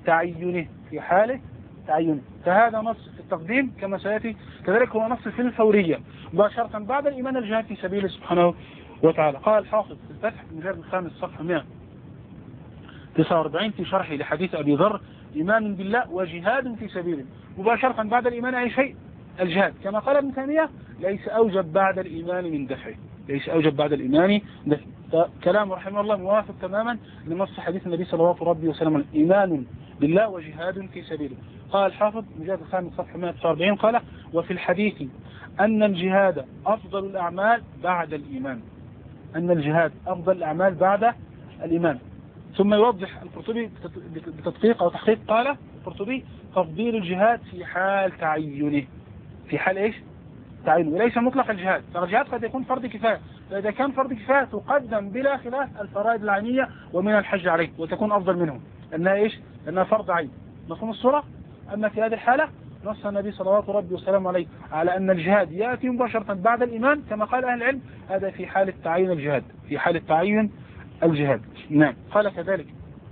تعينه في حالة تعينه. فهذا نص في التقديم كما سيأتي، كذلك هو نص في الفورية مباشرة بعد الإيمان الجهاد في سبيله سبحانه وتعالى. قال الحافظ في الفتح المجلد الخامس صفحة مئة وتسعة وأربعين في شرحه لحديث أبي ذر إيمان بالله وجهاد في سبيله، مباشرة بعد الإيمان أي شيء الجهاد، كما قال ابن تيمية ليس أوجب بعد الإيمان من دفعه، ليس أوجب بعد الإيمان دفعه. فكلام رحمه الله موافق تماما لنص حديث النبي صلى الله عليه وسلم إيمان بالله وجهاد في سبيله. قال الحافظ مجلد الخامس صفحة مئة وتسعة وأربعين قال وفي الحديث أن الجهاد أفضل الأعمال بعد الإيمان، أن الجهاد أفضل الأعمال بعد الإيمان. ثم يوضح القرطبي بتدقيق أو تحقيق، قال القرطبي تفضيل الجهاد في حال تعينه، في حال إيش؟ تعينه، وليس مطلق الجهاد. فالجهاد قد يكون فرض كفاية، فإذا كان فرض كفاية تقدم بلا خلاف الفرائض العينية ومن الحج عليه وتكون أفضل منهم، أنها إيش؟ أنها فرض عين. مفهوم الصورة؟ أما في هذه الحالة نص النبي صلوات ربي وسلامه عليه على أن الجهاد يأتي مباشرة بعد الإيمان، كما قال أهل العلم هذا في حالة تعيين الجهاد، في حالة تعيين الجهاد. نعم. قال كذلك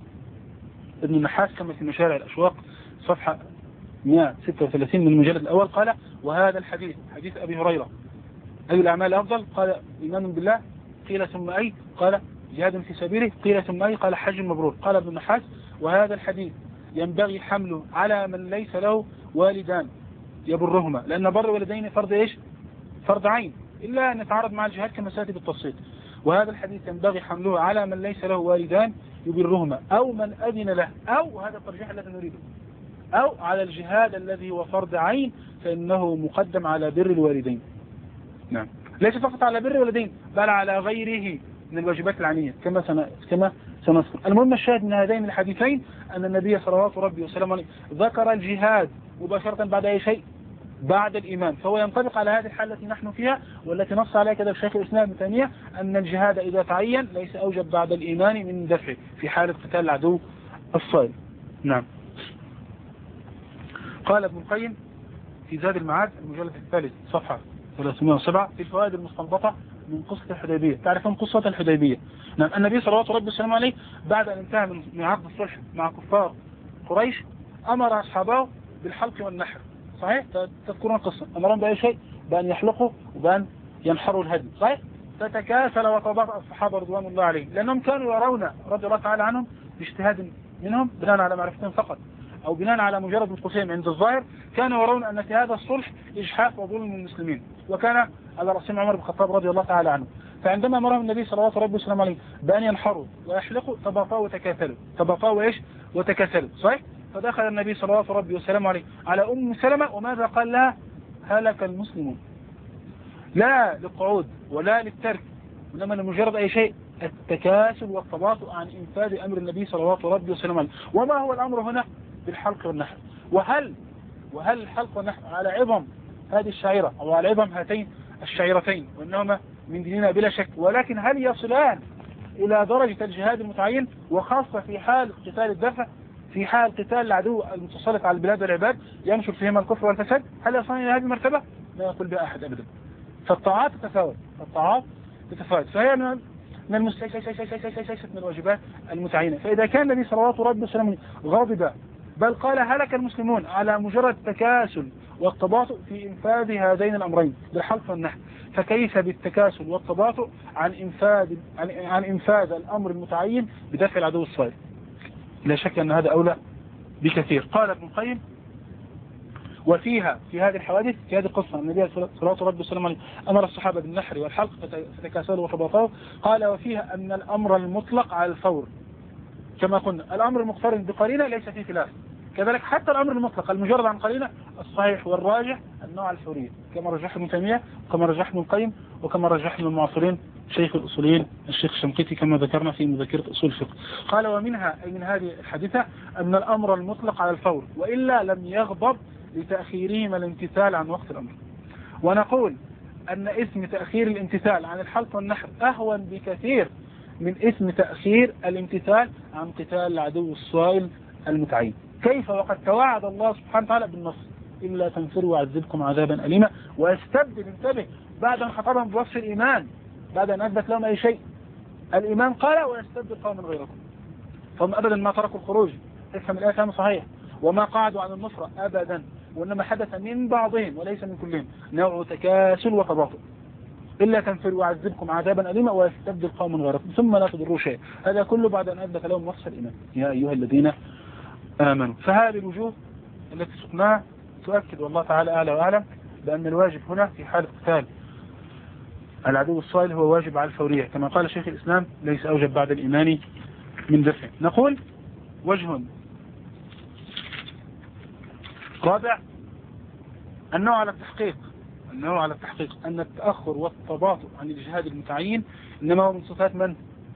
ابن النحاس كما في مشارع الأشواق صفحة مئة وستة وثلاثين من المجلد الأول قال وهذا الحديث حديث أبي هريرة أي الأعمال أفضل؟ قال إيمان بالله، قيل ثم أي؟ قال جهاد في سبيله، قيل ثم أي؟ قال حج مبرور. قال ابن النحاس وهذا الحديث ينبغي حمله على من ليس له والدان يبرهما، لأن بر والدين فرض إيش؟ فرض عين، إلا أن يتعارض مع الجهاد كما سيأتي بالتفصيل. وهذا الحديث ينبغي حمله على من ليس له والدان يبرهما أو من أذن له، أو هذا الترجيح الذي نريده، أو على الجهاد الذي هو فرض عين فإنه مقدم على بر الوالدين. نعم. ليس فقط على بر الوالدين بل على غيره من الواجبات العينية كما سن... كما سنذكر. المهم الشاهد من هذين الحديثين أن النبي صلوات ربي وسلامه عليه ذكر الجهاد مباشرة بعد أي شيء؟ بعد الإيمان، فهو ينطبق على هذه الحالة التي نحن فيها والتي نص عليها كذا الشيخ الإسلام ابن تيمية أن الجهاد إذا تعين ليس أوجب بعد الإيمان من دفعه في حالة قتال العدو الصائل. نعم. قال ابن القيم في زاد المعاد المجلد الثالث صفحة ثلاثمئة وسبعة في الفوائد المستنبطة من قصة الحديبية. تعرفون قصة الحديبية؟ نعم. النبي صلى الله عليه وسلم عليه بعد أن انتهى من عقد الصلح مع كفار قريش أمر أصحابه بالحلق والنحر، صحيح؟ تذكرون القصة، أمرهم بأي شيء؟ بأن يحلقوا وبأن ينحروا الهدي، صحيح؟ فتكاسل وتباطأ الصحابة رضوان الله عليهم لأنهم كانوا يرون رضي الله تعالى عنهم باجتهاد منهم بناء على معرفتهم فقط أو بناء على مجرد القسيم عند الظاهر، كانوا يرون أن في هذا الصلح إجحاف وظلم المسلمين، وكان على رأسهم عمر بن الخطاب رضي الله تعالى عنه. فعندما أمرهم النبي صلى الله عليه وسلم عليه بأن ينحروا ويحلقوا تباطأوا وتكاسلوا، تباطأوا إيش؟ وتكاسلوا، صحيح؟ فدخل النبي صلى الله عليه وسلم عليه على أم سلمة وماذا قال لها؟ هلك المسلمون، لا للقعود ولا للترك، إنما لمجرد أي شيء التكاسل والتباطؤ عن إنفاذ أمر النبي صلى الله عليه وسلم عليه. وما هو الأمر هنا؟ بالحلق والنحر. وهل وهل الحلق والنحر على عظم هذه الشعيرة أو على عظم هاتين الشعيرتين وإنهما من ديننا بلا شك، ولكن هل يصلان إلى درجة الجهاد المتعين وخاصة في حال قتال الدفع، في حال قتال العدو المتسلط على البلاد والعباد ينشر فيهما الكفر والفساد؟ هل يصلان إلى هذه المرتبة؟ لا يقول بها أحد أبدا. فالطاعات تتفاوت، الطاعات تتفاوت، فهي من من المستيسست من الواجبات المتعينة. فإذا كان النبي صلى الله عليه وسلم غاضبا بل قال هلك المسلمون على مجرد تكاسل والتباطؤ في إنفاذ هذين الأمرين بالحلق والنحر، فكيف بالتكاسل والتباطؤ عن إنفاذ عن إنفاذ الأمر المتعين بدفع العدو الصائل؟ لا شك أن هذا أولى بكثير. قال ابن القيم وفيها في هذه الحوادث في هذه القصة النبي صلى الله عليه وسلم أمر الصحابة بالنحر والحلق فتكاسلوا وتباطؤوا. قال وفيها أن الأمر المطلق على الفور، كما قلنا الأمر المقترن بقرينة ليس فيه خلاف، كذلك حتى الأمر المطلق المجرد عن قرينة الصحيح والراجح النوع الفورية، كما رجح ابن تيمية وكما رجح ابن القيم وكما رجح ابن المعاصرين شيخ الأصوليين الشيخ الشنقيطي كما ذكرنا في مذكرة أصول الفقه. قال ومنها أي من هذه الحادثة أن الأمر المطلق على الفور وإلا لم يغضب لتأخيرهما الامتثال عن وقت الأمر. ونقول أن اسم تأخير الامتثال عن الحلق والنحر أهون بكثير من اسم تأخير الامتثال عن قتال العدو الصائل المتعين. كيف وقد توعد الله سبحانه وتعالى بالنص إلا تنفروا وعذبكم عذابا أليما، ويستبدل انتبه بعد أن خطبهم بوصف الإيمان بعد أن أثبت لهم أي شيء الإيمان قال ويستبدل قوما غيركم، فهم أبدا ما تركوا الخروج افهم الآية فهم صحيح. وما قعدوا عن النصرة أبدا، وإنما حدث من بعضهم وليس من كلهم نوع تكاسل وتباطؤ. إلا تنفروا يعذبكم عذابا أليما ويستبدل قوما غيركم ثم لا تضروا شيئا. هذا كله بعد أن أثبت لهم وصف الإيمان يا أيها الذين آمنوا. فهذه الوجوه التي سقناها تؤكد والله تعالى أعلى وأعلم بأن الواجب هنا في حال قتال العدو الصالح هو واجب على الفورية، كما قال شيخ الإسلام ليس أوجب بعد الإيمان من دفع. نقول وجه رابع النوع على التحقيق النوع على التحقيق أن التأخر والتباطؤ عن الجهاد المتعين إنما هو من صفات من؟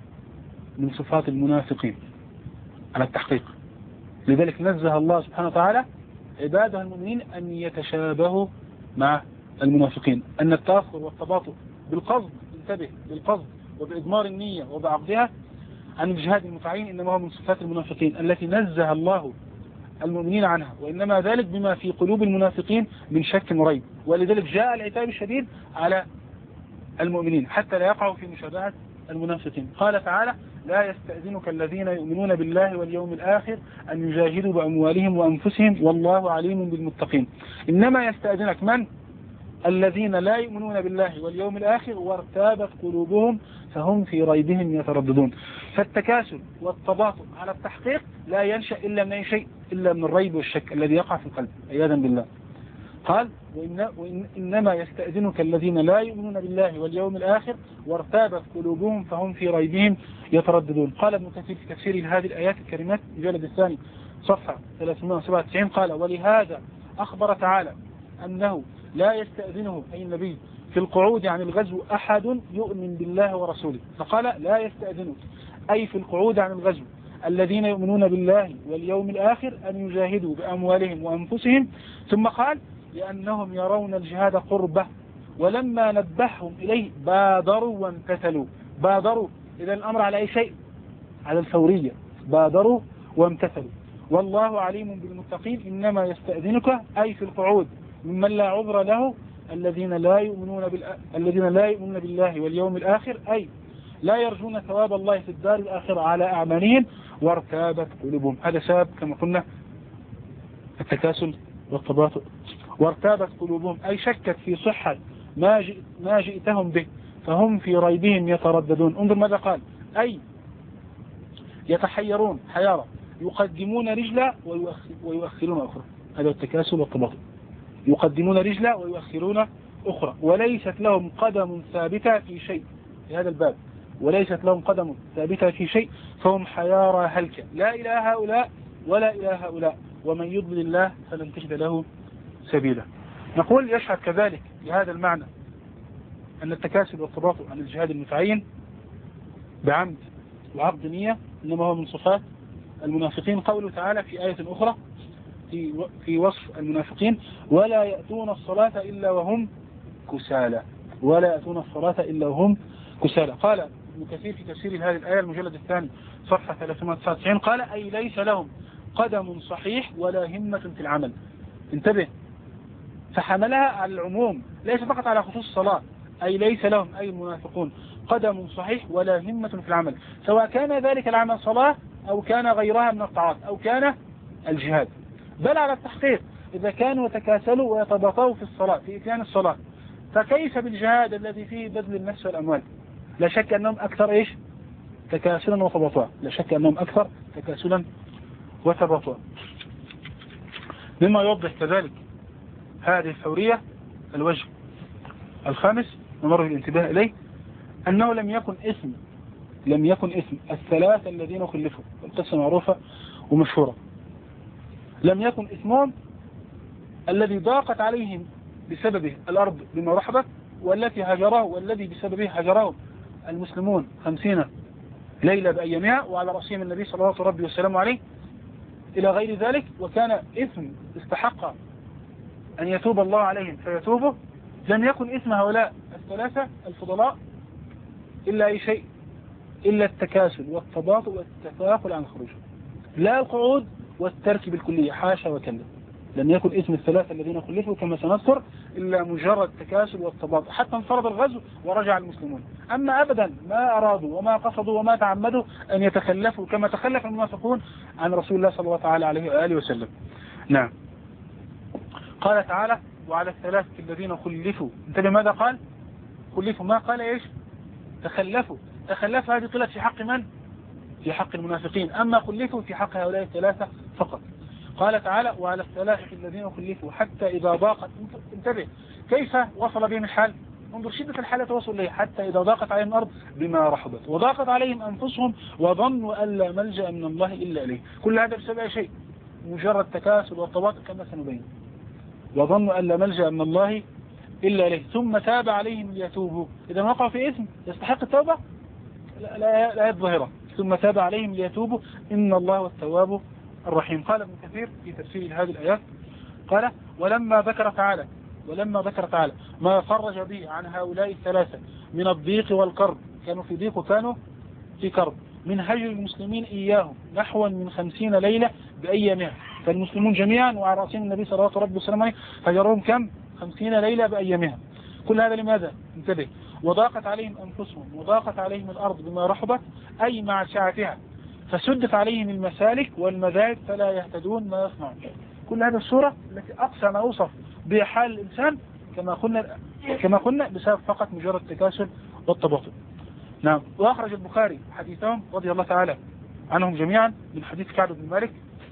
من صفات المنافقين على التحقيق. لذلك نزه الله سبحانه وتعالى عباده المؤمنين أن يتشابهوا مع المنافقين. أن التأخر والتباطؤ بالقصد، انتبه، بالقصد وبإضمار النية وبعقدها عن الجهاد المتعين إنما هو من صفات المنافقين التي نزه الله المؤمنين عنها، وإنما ذلك بما في قلوب المنافقين من شك وريب. ولذلك جاء العتاب الشديد على المؤمنين حتى لا يقعوا في مشابهة المنافقين. قال تعالى لا يستأذنك الذين يؤمنون بالله واليوم الآخر أن يجاهدوا بأموالهم وأنفسهم والله عليم بالمتقين. إنما يستأذنك من؟ الذين لا يؤمنون بالله واليوم الآخر وارتابت قلوبهم فهم في ريبهم يترددون. فالتكاسل والتباطؤ على التحقيق لا ينشأ إلا من أي شيء إلا من الريب والشك الذي يقع في القلب عياذا بالله. قال وإن وإنما يستأذنك الذين لا يؤمنون بالله واليوم الآخر وارتابت قلوبهم فهم في ريبهم يترددون. قال ابن كثير في تفسير هذه الآيات الكريمات الجلد الثاني صفحة ثلاثمائة وسبعة وتسعين قال ولهذا أخبر تعالى أنه لا يستأذنه أي النبي في القعود عن الغزو أحد يؤمن بالله ورسوله، فقال لا يستأذنك أي في القعود عن الغزو الذين يؤمنون بالله واليوم الآخر أن يجاهدوا بأموالهم وأنفسهم، ثم قال لأنهم يرون الجهاد قربة ولما نبههم إليه بادروا وامتثلوا. بادروا إذا الأمر على أي شيء؟ على الفورية، بادروا وامتثلوا. والله عليم بالمتقين إنما يستأذنك أي في القعود ممن لا عذر له الذين لا يؤمنون بال... الذين لا يؤمنون بالله واليوم الآخر أي لا يرجون ثواب الله في الدار الآخرة على أعمالهم وارتابت قلوبهم. هذا سبب كما قلنا التكاسل والتباطؤ. وارتابت قلوبهم أي شكت في صحة ما, جئ... ما جئتهم به فهم في ريبهم يترددون. انظر ماذا قال أي يتحيرون حيارة يقدمون رجلا ويؤخر... ويؤخرون أخرى. هذا التكاسل والتباطؤ. يقدمون رجلا ويؤخرون أخرى وليست لهم قدم ثابتة في شيء في هذا الباب وليست لهم قدم ثابتة في شيء فهم حيارى هلكة لا إلى هؤلاء ولا إلى هؤلاء ومن يضلل الله فلن تجد له سبيلا. نقول يشهد كذلك لهذا المعنى أن التكاسل والتباطؤ عن الجهاد المتعين بعمد وعقد نية إنما هو من صفات المنافقين. قوله تعالى في آية أخرى في في وصف المنافقين ولا يأتون الصلاة إلا وهم كسالى ولا يأتون الصلاة إلا وهم كسالى. قال ابن كثير في تفسير هذه الآية المجلد الثاني صفحة ثلاثمائة وتسعة وتسعين قال أي ليس لهم قدم صحيح ولا همة في العمل. انتبه، فحملها على العموم ليس فقط على خصوص الصلاة. أي ليس لهم أي المنافقون قدم صحيح ولا همة في العمل سواء كان ذلك العمل صلاة أو كان غيرها من الطاعات أو كان الجهاد، بل على التحقيق إذا كانوا يتكاسلوا ويتباطؤوا في الصلاة في إتيان الصلاة فكيف بالجهاد الذي فيه بذل النفس والأموال؟ لا شك أنهم أكثر إيش؟ تكاسلا وتباطؤا. لا شك أنهم أكثر تكاسلا وتباطؤا. مما يوضح كذلك هذه الفورية الوجه الخامس نمر الانتباه إليه أنه لم يكن اسم لم يكن اسم الثلاثة الذين خلفوا، القصة معروفة ومشهورة. لم يكن اسمهم الذي ضاقت عليهم بسببه الأرض بما رحبت والتي هجره والذي بسببه هجره المسلمون خمسين ليلة بأيامها وعلى رأسهم النبي صلى الله عليه وسلم عليه إلى غير ذلك، وكان اسم استحق أن يتوب الله عليهم فيتوبه. لم يكن اسم هؤلاء الثلاثة الفضلاء إلا أي شيء إلا التكاسل والتباطؤ والتثاقل عن الخروج، لا القعود والترك بالكلية، حاشا وكلا. لم يكن اسم الثلاثة الذين خلفوا كما سنذكر إلا مجرد تكاسل والتباطؤ، حتى انفرض الغزو ورجع المسلمون. أما أبدا ما أرادوا وما قصدوا وما تعمدوا أن يتخلفوا كما تخلف المنافقون عن رسول الله صلى الله تعالى عليه وآله وسلم. نعم. قال تعالى وعلى الثلاثة الذين خلفوا. انتبه ماذا قال؟ خلفوا، ما قال إيش؟ تخلفوا. تخلفوا هذه طلت في حق من؟ في حق المنافقين. أما خلفوا في حق هؤلاء الثلاثة فقط. قال تعالى وعلى الثلاثة الذين خلفوا حتى إذا ضاقت. انتبه كيف وصل بهم الحال؟ انظر شدة الحالة توصل إليه. حتى إذا ضاقت عليهم الأرض بما رحبت وضاقت عليهم أنفسهم وظنوا أن لا ملجأ من الله إلا إليه. كل هذا بسبب شيء، مجرد تكاسل والتباطؤ كما سنبين. وظنوا أن لا ملجأ من الله إلا إليه ثم تاب عليهم ليتوبوا. إذا وقعوا في إثم يستحق التوبة لا, لا, لا الظاهرة. ثم تاب عليهم ليتوبوا إن الله هو التواب الرحيم. قال ابن كثير في تفسير هذه الآيات قال ولما ذكر تعالى ولما ذكر تعالى ما فرج به عن هؤلاء الثلاثة من الضيق والكرب، كانوا في ضيق وكانوا في كرب، من هجر المسلمين إياهم نحو من خمسين ليلة بأيامها. فالمسلمون جميعا وعلى رأسهم النبي صلى الله عليه وسلم هجرهم كم؟ خمسين ليلة بأيامها. كل هذا لماذا؟ انتبه. وضاقت عليهم أنفسهم وضاقت عليهم الأرض بما رحبت أي مع سعتها، فسدت عليهم المسالك والمذاهب فلا يهتدون ما يصنعون. كل هذه الصورة التي أقصى ما أوصف بحال الإنسان كما قلنا كما قلنا بسبب فقط مجرد تكاسل والتباطؤ. نعم. وأخرج البخاري حديثهم رضي الله تعالى عنهم جميعا من حديث كعب بن مالك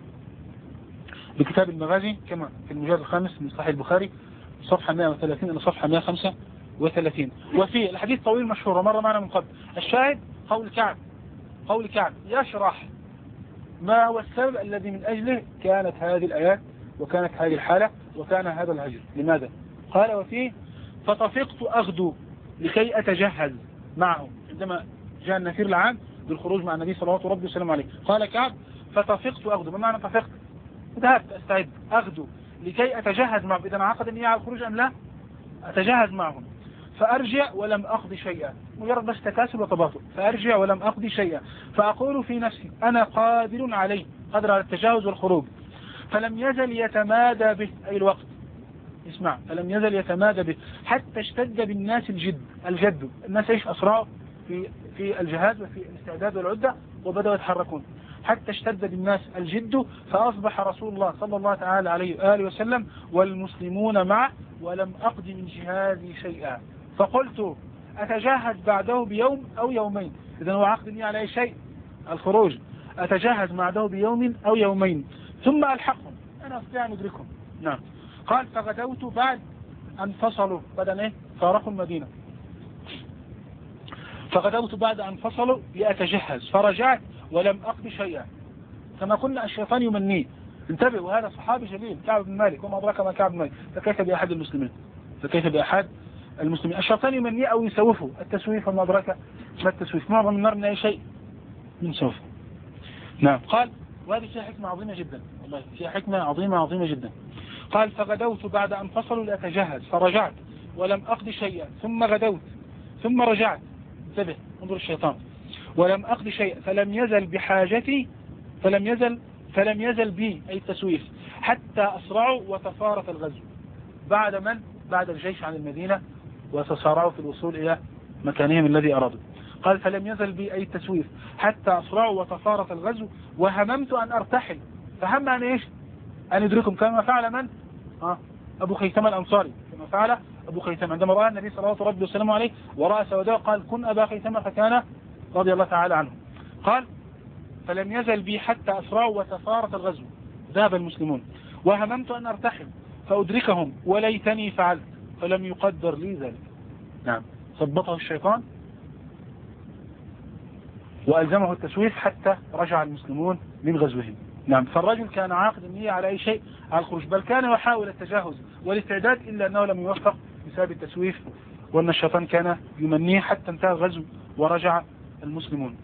بكتاب المغازي كما في المجلد الخامس من صحيح البخاري صفحة مئة وثلاثين إلى صفحة مئة وخمسة وثلاثين. وفي الحديث طويل مشهور ومر معنا من قبل. الشاهد قول كعب قول كعب يشرح ما هو السبب الذي من أجله كانت هذه الآيات وكانت هذه الحالة وكان هذا الهجر. لماذا؟ قال وفيه فطفقت أغدو لكي أتجهز معهم. عندما جاء النفير العام بالخروج مع النبي صلى الله عليه وسلم عليه قال كعب فطفقت أغدو. ما معنى طفقت؟ ذهبت أستعد أغدو لكي أتجهز معهم. إذا عقد النية على الخروج أم لا؟ أتجهز معهم. فأرجع ولم أقضي شيئا، مجرد بس تكاسل وتباطؤ. فأرجع ولم أقضي شيئا فأقول في نفسي أنا قادر عليه، قادر على التجاوز والخروج. فلم يزل يتمادى به أي الوقت. اسمع، فلم يزل يتمادى به حتى اشتد بالناس الجد الجد الناس ايش أسرعوا في في الجهاز وفي الاستعداد والعدة وبدأوا يتحركون. حتى اشتد بالناس الجد فأصبح رسول الله صلى الله تعالى عليه وآله وسلم والمسلمون معه ولم أقض من جهادي شيئا. فقلت أتجهز بعده بيوم أو يومين. إذا هو عقدني على أي شيء؟ الخروج. أتجهز بعده بيوم أو يومين ثم ألحقهم، أنا أستطيع أن أدركهم. نعم. قال فغدوت بعد أن فصلوا بدل إيه؟ فارقوا المدينة. فغدوت بعد أن فصلوا لأتجهز فرجعت ولم أقضي شيئا. كما قلنا الشيطان يمنيه. انتبه، وهذا صحابي جليل كعب بن مالك وما أدراك ما كعب بن مالك. فكيف بأحد المسلمين فكيف بأحد المسلمين الشيطان يمنيه أو يسوفه. التسويف وما أدراك ما التسويف؟ معظم النار من أي شيء من سوف. نعم. قال وهذه فيها حكمة عظيمة جدا، والله فيها حكمة عظيمة عظيمة جدا. قال فغدوت بعد أن فصلوا لأتجهز فرجعت ولم أقضي شيئا ثم غدوت ثم رجعت. انتبه، انظر الشيطان. ولم أقضي شيئا فلم يزل بحاجتي فلم يزل فلم يزل بي أي التسويف حتى أسرعوا وتفارت الغزو. بعد من؟ بعد الجيش عن المدينة وتسارعوا في الوصول إلى مكانهم الذي أرادوا. قال فلم يزل بي أي التسويف حتى أسرعوا وتفارت الغزو وهممت أن أرتحل. فهم أن إيش؟ أن يدركهم كما فعل من؟ آه. أبو خيثمة الأنصاري كما فعل أبو خيثمة عندما رأى النبي صلى الله عليه وسلم عليه ورأى سوداء قال كن أبا خيثمة فكان رضي الله تعالى عنه. قال فلم يزل بي حتى أسرعوا وتفارت الغزو ذهب المسلمون وهممت أن أرتحل فأدركهم وليتني فعلت فلم يقدر لي ذلك. نعم. ثبطه الشيطان وألزمه التسويف حتى رجع المسلمون من غزوهم. نعم. فالرجل كان عاقد النية على أي شيء على الخروج، بل كان يحاول التجهز والاستعداد إلا أنه لم يوفق بسبب التسويف وأن الشيطان كان يمنيه حتى انتهى الغزو ورجع المسلمون.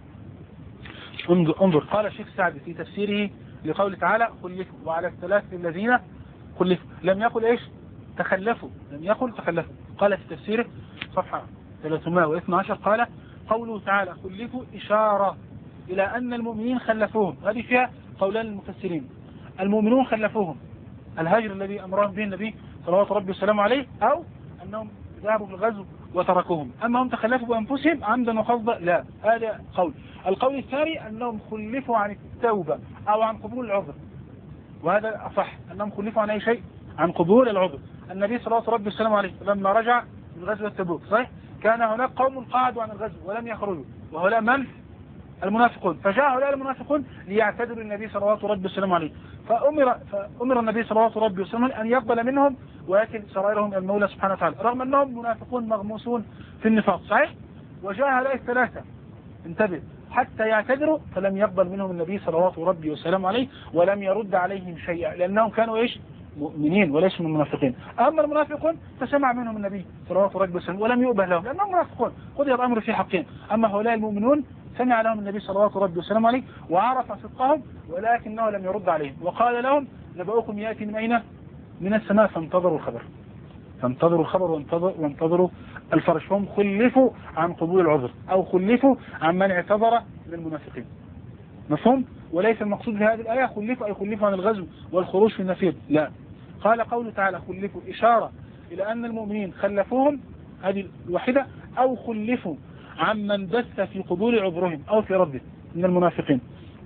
انظر قال الشيخ سعد في تفسيره لقول تعالى خلفوا وعلى الثلاث الذين خلفوا لم يقل ايش؟ تخلفوا، لم يقل تخلفوا. قال في تفسيره صفحة ثلاثمائة واثني عشر قال قوله تعالى خلفوا إشارة إلى أن المؤمنين خلفوهم. هذه فيها قولان المفسرين. المؤمنون خلفوهم الهجر الذي أمرهم به النبي صلوات ربي وسلامه عليه، أو أنهم ذهبوا في الغزو وتركوهم. أما هم تخلفوا بأنفسهم عمدا وقصدا لا، هذا قول. القول الثاني أنهم خلفوا عن التوبة أو عن قبول العذر، وهذا أصح، أنهم خلفوا عن أي شيء، عن قبول العذر. النبي صلوات ربي وسلامه عليه لما رجع من غزوة تبوك صحيح كان هناك قوم قعدوا عن الغزو ولم يخرجوا، وهؤلاء من؟ المنافقون. فجاء هؤلاء المنافقون ليعتذروا النبي صلوات ربي وسلامه عليه، فأمر, فأمر النبي صلوات ربي وسلامه عليه أن يقبل منهم ويأكل سرائرهم المولى سبحانه وتعالى، رغم أنهم منافقون مغموسون في النفاق صحيح. وجاء هؤلاء الثلاثة انتبه حتى يعتذروا، فلم يقبل منهم النبي صلوات ربي وسلامه عليه ولم يرد عليهم شيئا، لأنهم كانوا إيش؟ مؤمنين وليسوا من المنافقين. أما المنافقون فسمع منهم النبي صلوات ربي وسلامه ولم يؤبه لهم لأنهم منافقون، قضي الأمر في حقهم. أما هؤلاء المؤمنون سمع لهم النبي صلوات ربي وسلامه عليه وعرف صدقهم، ولكنه لم يرد عليهم، وقال لهم نبأكم يأتي من أين؟ من السماء، فانتظروا الخبر، فانتظروا الخبر وانتظروا, وانتظروا الفرج. فهم خلفوا عن قبول العذر أو خلفوا عن من اعتذر من المنافقين. مفهوم؟ وليس المقصود في هذه الآية خلفوا أي خلفوا عن الغزو والخروج في النفير، لا. قال قوله تعالى خلفوا إشارة إلى أن المؤمنين خلفوهم، هذه الوحيدة، أو خلفوا عمن بث في قبول عذرهم أو في رده من المنافقين.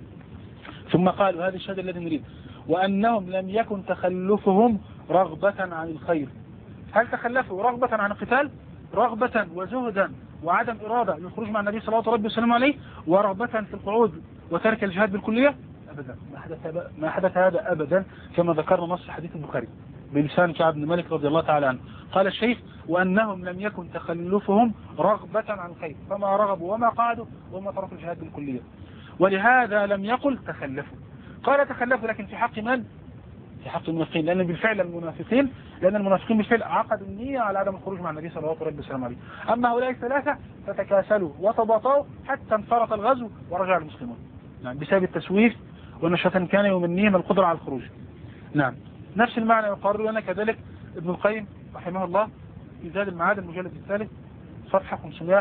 ثم قال وهذا الشهادة الذي نريد وأنهم لم يكن تخلفهم رغبة عن الخير. هل تخلفوا رغبة عن القتال؟ رغبة وزهدا وعدم إرادة للخروج مع النبي صلى الله عليه وسلم عليه، ورغبة في القعود وترك الجهاد بالكلية؟ أبدا، ما حدث, ما حدث هذا أبدا، كما ذكرنا نص حديث البخاري بلسان كعب بن مالك رضي الله تعالى عنه. قال الشيخ وأنهم لم يكن تخلفهم رغبة عن الخير، فما رغبوا وما قعدوا وما تركوا الجهاد بالكلية، ولهذا لم يقل تخلفوا. قال تخلفوا لكن في حق من؟ في حق المنافقين، لأن بالفعل المنافقين لأن المنافقين بالفعل عقدوا النية على عدم الخروج مع النبي صلى الله عليه وسلم عليه. أما هؤلاء الثلاثة فتكاسلوا وتباطؤوا حتى انفرط الغزو ورجع المسلمون، نعم، بسبب التسويف ونشأة كان يمنيهم القدرة على الخروج. نعم، نفس المعنى يقرر لنا كذلك ابن القيم رحمه الله في زاد المعاد المجلد الثالث صفحة خمسمائة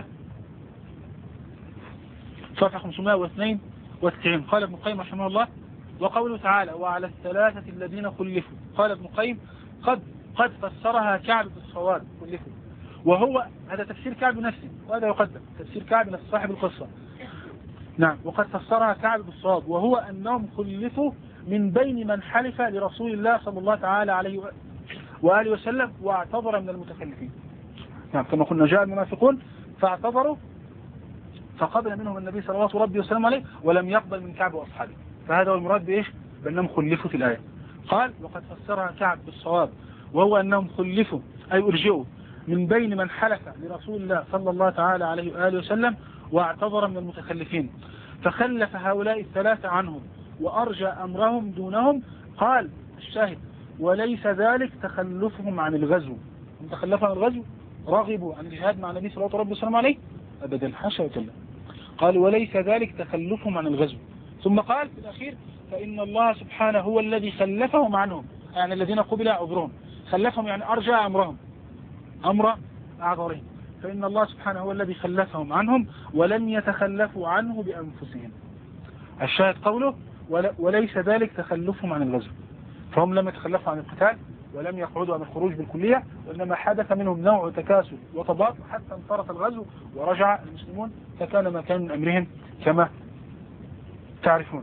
صفحة خمسمائة واثنين وتسعين. قال ابن القيم رحمه الله وقوله تعالى وعلى الثلاثة الذين خلفوا، قال ابن القيم قد قد فسرها كعب بالصواب خلفوا، وهو هذا تفسير كعب نفسه، وهذا يقدم تفسير كعب نفس صاحب القصة. نعم، وقد فسرها كعب بالصواب، وهو أنهم خلفوا من بين من حلف لرسول الله صلى الله تعالى عليه وآله وسلم واعتذر من المتخلفين. نعم، كما قلنا جاء المنافقون فاعتذروا فقبل منهم النبي صلى الله عليه وسلم عليه ولم يقبل من كعب وأصحابه، فهذا هو المراد بإيش؟ بأنهم خلفوا في الآية. قال وقد فسرها كعب بالصواب، وهو أنهم خلفوا أي أرجعوا من بين من حلف لرسول الله صلى الله تعالى عليه وآله وسلم واعتذر من المتخلفين، فخلف هؤلاء الثلاثة عنهم وأرجى أمرهم دونهم. قال الشاهد وليس ذلك تخلفهم عن الغزو، هم تخلفوا عن الغزو، رغبوا عن الجهاد مع النبي صلى الله عليه وسلم عليه أبدا، حاشا وكلا. قال وليس ذلك تخلفهم عن الغزو. ثم قال في الأخير فإن الله سبحانه هو الذي خلفهم عنهم، يعني الذين قبل عذرهم، خلفهم يعني أرجى أمرهم أمر أعذرهم، فإن الله سبحانه هو الذي خلفهم عنهم ولم يتخلفوا عنه بأنفسهم. الشاهد قوله وليس ذلك تخلفهم عن الغزو، فهم لم يتخلفوا عن القتال ولم يقعدوا عن الخروج بالكلية، وإنما حدث منهم نوع تكاسل وتباطؤ حتى انفرط الغزو ورجع المسلمون، فكان ما كان من أمرهم كما تعرفون.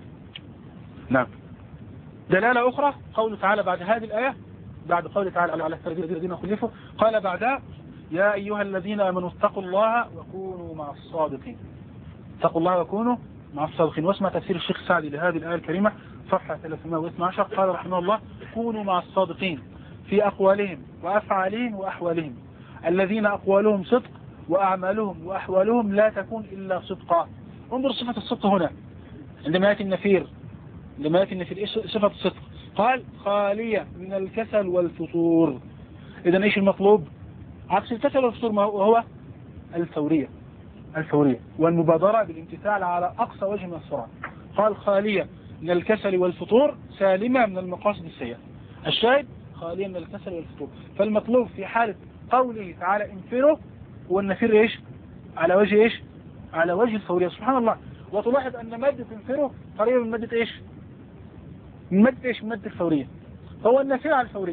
نعم. دلالة أخرى قوله تعالى بعد هذه الآية، بعد قوله تعالى على الذين خلفوا، قال بعدها يا أيها الذين آمنوا اتقوا الله وكونوا مع الصادقين. اتقوا الله وكونوا مع الصادقين. واسمع تفسير الشيخ السعدي لهذه الآية الكريمة صفحة ثلاثمائة واثني عشر. قال رحمه الله كونوا مع الصادقين في أقوالهم وأفعالهم وأحوالهم، الذين أقوالهم صدق وأعمالهم وأحوالهم لا تكون إلا صدقا. انظر صفة الصدق هنا عندما يأتي النفير، عندما يأتي النفير صفة الصدق، قال خالية من الكسل والفتور. إذن إيش المطلوب؟ عكس الكسل والفتور ما هو الفورية، الفورية والمبادرة بالامتثال على أقصى وجه من السرعة. قال خالية من الكسل والفتور سالمة من المقاصد السيئة. الشاهد خالية من الكسل والفتور. فالمطلوب في حالة قوله تعالى انفروا هو النفير إيش؟ على وجه إيش؟ على وجه الفورية. سبحان الله. وتلاحظ أن مادة انفروا قريبة من مادة إيش؟ من مادة إيش؟ من مادة الفورية. فهو النفير على الفورية،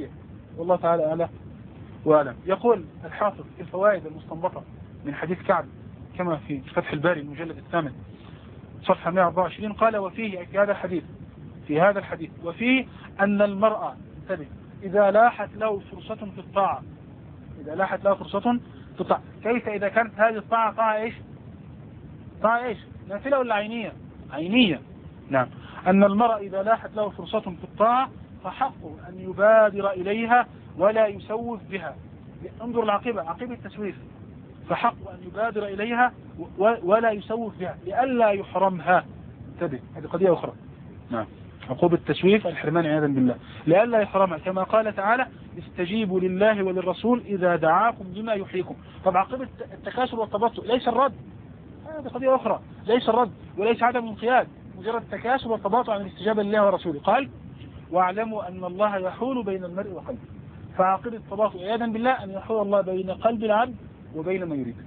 والله تعالى أعلى وأعلم. يقول الحافظ في الفوائد المستنبطة من حديث كعب كما في فتح الباري المجلد الثامن صفحة مئة وأربعة وعشرين قال وفيه في هذا الحديث في هذا الحديث وفيه أن المرأة انتبه إذا لاحت له فرصة في الطاعة إذا لاحت له فرصة في الطاعة كيف إذا كانت هذه الطاعة طاعة إيش طاعة إيش نافلة ولا عينية عينية نعم أن المرأة إذا لاحت له فرصة في الطاعة فحقه أن يبادر إليها ولا يسوف بها. انظر العقيبة عقيبة التسويف فحقه أن يبادر إليها ولا يسوف بها لئلا يحرمها. انتبه هذه قضية أخرى نعم عقوبة التسويف الحرمان عياذا بالله لئلا يحرمها كما قال تعالى استجيبوا لله وللرسول إذا دعاكم لما يحييكم. طب عقوبة التكاسل والتبطؤ ليس الرد هذه قضية أخرى ليس الرد وليس عدم الانقياد مجرد التكاسل والتباطؤ عن الاستجابة لله ورسوله. قال واعلموا أن الله يحول بين المرء وقلبه فعقيدة التباطؤ عياذا بالله أن يحول الله بين قلب العبد وبين ما يريد.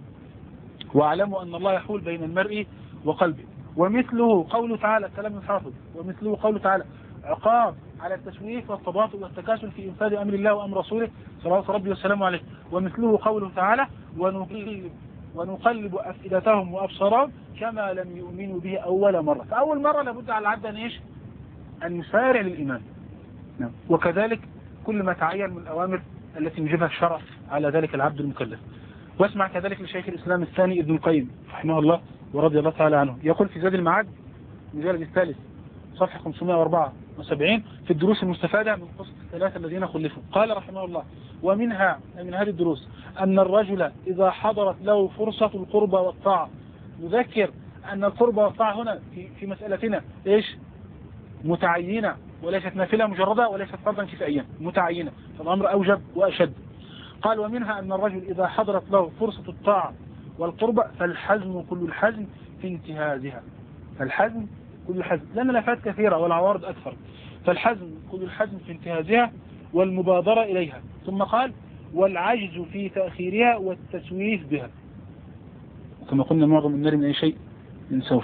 واعلموا أن الله يحول بين المرء وقلبه. ومثله قوله تعالى كلام الحافظ ومثله قوله تعالى عقاب على التسويف والتباطؤ والتكاسل في إنفاذ أمر الله وأمر رسوله صلوات ربي والسلام عليه. ومثله قوله تعالى ونقلب ونقلب أفئدتهم وأبصارهم كما لم يؤمنوا به أول مرة. فأول مرة لابد على العبد أن إيش أن يسارع للإيمان نعم. وكذلك كل ما تعين من الأوامر التي يجبها الشرع على ذلك العبد المكلف. واسمع كذلك لشيخ الإسلام الثاني ابن القيم رحمه الله ورضي الله تعالى عنه يقول في زاد المعاد المجلد الثالث صفحة خمسمائة وأربعة وسبعين في الدروس المستفادة من قصة الثلاثة الذين خلفوا قال رحمه الله ومنها من هذه الدروس أن الرجل إذا حضرت له فرصة القربى والطاعة يذكر أن القربى والطاعة هنا في, في مسألتنا إيش متعينة وليست نافلة مجردة وليست فرضا كفائيا متعينة فالأمر أوجب وأشد. قال ومنها أن الرجل إذا حضرت له فرصة الطاعة والقربة فالحزم كل الحزم في انتهازها فالحزم كل الحزم لأن الآفات كثيرة والعوارض أكثر فالحزم كل الحزم في انتهازها والمبادرة إليها. ثم قال والعجز في تأخيرها والتسويف بها كما قلنا معظم النار من أي شيء من سوف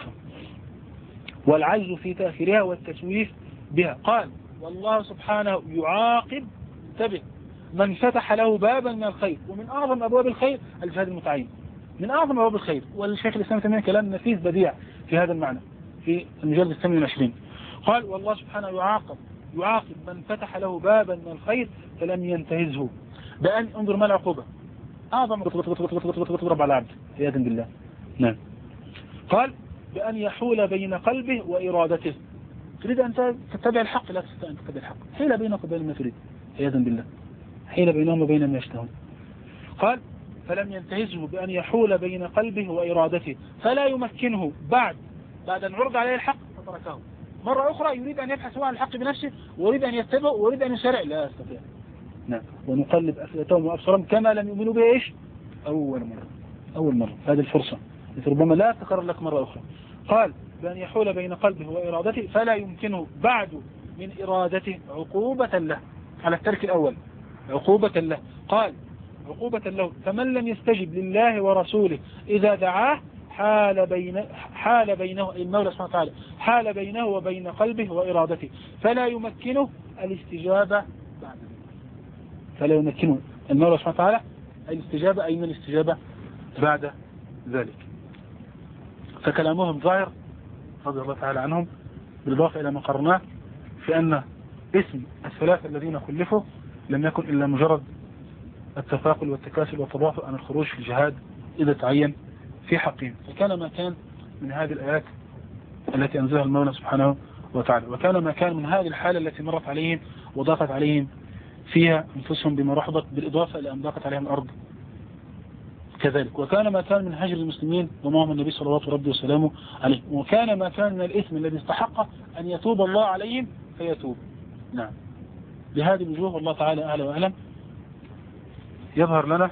والعجز في تأخيرها والتسويف بها. قال والله سبحانه يعاقب انتبه من فتح له بابا من الخير ومن أعظم أبواب الخير الجهاد المتعين من أعظم أبواب الخير. والشيخ الإسلام تمام كلام نفيس بديع في هذا المعنى في المجلد الثامن والعشرين قال والله سبحانه يعاقب يعاقب من فتح له بابا من الخير فلم ينتهزه بأن انظر ما العقوبة أعظم تضرب على العبد عياذا بالله نعم. قال بأن يحول بين قلبه وإرادته تريد أن تتبع الحق لا تستطيع أن تتبع الحق حيل بينك وبين ما تريد عياذا بالله حيل بينهم وبين ما يشتهون. قال فلم ينتهزه بأن يحول بين قلبه وإرادته فلا يمكنه بعد بعد أن عرض عليه الحق فتركه مرة أخرى يريد أن يبحث عن الحق بنفسه ويريد أن يتبعه ويريد أن يسارع لا يستطيع نعم. ونقلب أفئدتهم وأبصارهم كما لم يؤمنوا به إيش أول مرة أول مرة هذه الفرصة ربما لا تكرر لك مرة أخرى. قال بأن يحول بين قلبه وإرادته فلا يمكنه بعد من إرادته عقوبة له على الترك الأول عقوبة له. قال عقوبة له فمن لم يستجب لله ورسوله إذا دعاه حال بين حال بينه المولى سبحانه وتعالى حال بينه وبين قلبه وإرادته فلا يمكنه الاستجابة بعد فلا يمكنه المولى سبحانه وتعالى الاستجابة أي من الاستجابة بعد ذلك. فكلامهم ظاهر رضي الله تعالى عنهم بالإضافة إلى ما قرناه في أن اسم الثلاثة الذين خلفوا لم يكن إلا مجرد التفاقل والتكاسل والتباطؤ عن الخروج في الجهاد إذا تعين في حقهم. فكان ما كان من هذه الآيات التي أنزلها المولى سبحانه وتعالى وكان ما كان من هذه الحالة التي مرت عليهم وضاقت عليهم فيها أنفسهم بما رحضت بالإضافة إلى أن ضاقت عليهم الأرض كذلك. وكان ما كان من هجر المسلمين ومعهم النبي صلى الله عليه وسلم عليه. وكان ما كان من الإثم الذي استحق أن يتوب الله عليهم فيتوب. نعم بهذه الوجوه والله تعالى أعلى وأعلم. يظهر لنا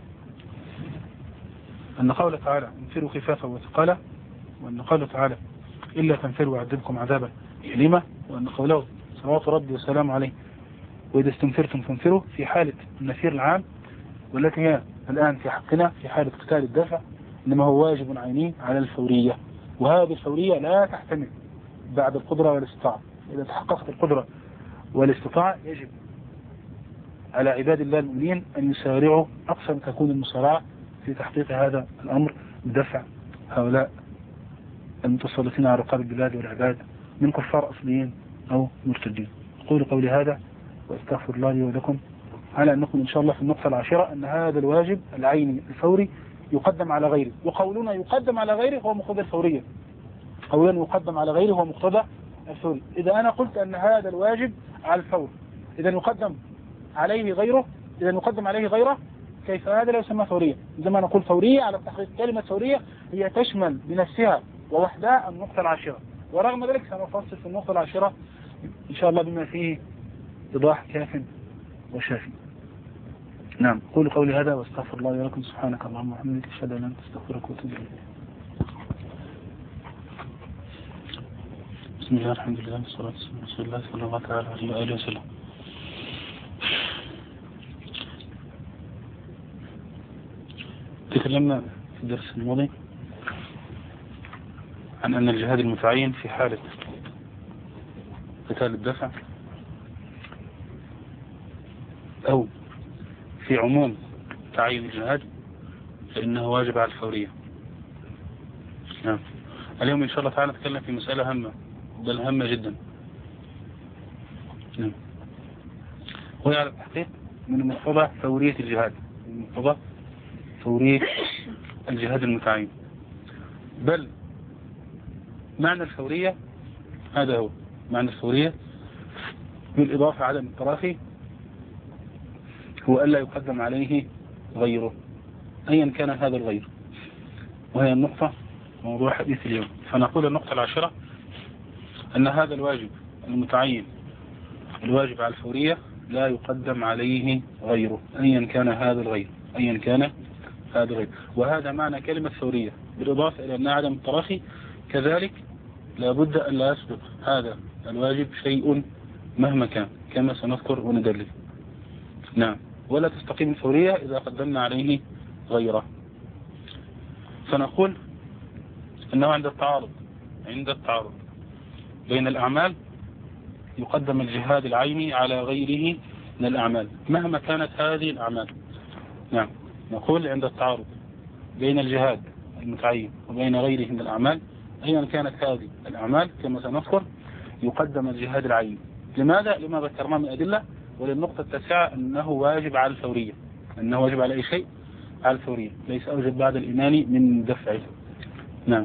أن قوله تعالى انفروا خفافا وثقالا وأن قوله تعالى إلا تنفروا يعذبكم عذابا أليما وأن قوله صلوات ربي وسلام عليه وإذا استنفرتم فانفروا في حالة النفير العام والتي هي الآن في حقنا في حالة قتال الدافع إنما هو واجب عيني على الفورية وهذه الفورية لا تحتمل بعد القدرة والاستطاعة. إذا تحققت القدرة والاستطاعة يجب على عباد الله المؤمنين أن يسارعوا أقصى ما تكون المسارعة في تحقيق هذا الأمر بدفع هؤلاء المتسلطين على رقاب البلاد والعباد من كفار أصليين أو مرتدين. أقول قولي هذا وأستغفر الله لي ولكم، على أنكم إن شاء الله في النقطة العاشرة أن هذا الواجب العيني الفوري يقدم على غيره، وقولنا يقدم على غيره هو مقتضى الفورية. قولنا يقدم على غيره هو مقتضى الفوري. إذا أنا قلت أن هذا الواجب على الفور، إذا يقدم عليه غيره، إذا يقدم عليه غيره، كيف هذا لا يسمى فورية؟ عندما نقول فورية على التحقيق، كلمة فورية هي تشمل بنفسها ووحدها النقطة العاشرة، ورغم ذلك سنفصل في النقطة العاشرة إن شاء الله بما فيه إيضاح كاف وشافي. نعم، قولوا قولي هذا واستغفر الله ولكم. سبحانك اللهم وبحمدك أشهد أن لا إله إلا أنت أستغفرك وأتوب إليك. بسم الله الحمد لله والصلاة والسلام على رسول الله صلى الله تعالى عليه وآله وسلم. تكلمنا في الدرس الماضي عن أن الجهاد المتعين في حالة قتال الدفع أو في عموم تعيين الجهاد فإنه واجب على الفورية. نعم. اليوم إن شاء الله تعالى نتكلم في مسألة هامة، بل هامة جدا. نعم. وهي على التحقيق من مقتضى فورية الجهاد، من مقتضى فورية الجهاد المتعين. بل معنى الفورية هذا هو معنى الفورية، بالإضافة على التراخي، هو ألا يقدم عليه غيره أيا كان هذا الغير. وهي النقطة موضوع حديث اليوم. فنقول النقطة العاشرة أن هذا الواجب المتعين، الواجب على الفورية، لا يقدم عليه غيره أيا كان هذا الغير، أيا كان هذا الغير. وهذا معنى كلمة فورية، بالإضافة إلى أن عدم التراخي كذلك لابد أن لا يسبق هذا الواجب شيء مهما كان، كما سنذكر وندلل. نعم. ولا تستقيم الفورية إذا قدمنا عليه غيره. فنقول أنه عند التعارض عند التعارض بين الأعمال يقدم الجهاد العيني على غيره من الأعمال مهما كانت هذه الأعمال. نعم. نقول عند التعارض بين الجهاد المتعين وبين غيره من الأعمال أيا كانت هذه الأعمال كما سنذكر يقدم الجهاد العيني. لماذا؟ لما ذكرناه من أدلة. وللنقطة التاسعة أنه واجب على الفورية، أنه واجب على أي شيء على الفورية، ليس أوجب بعد الإيمان من دفعه. نعم.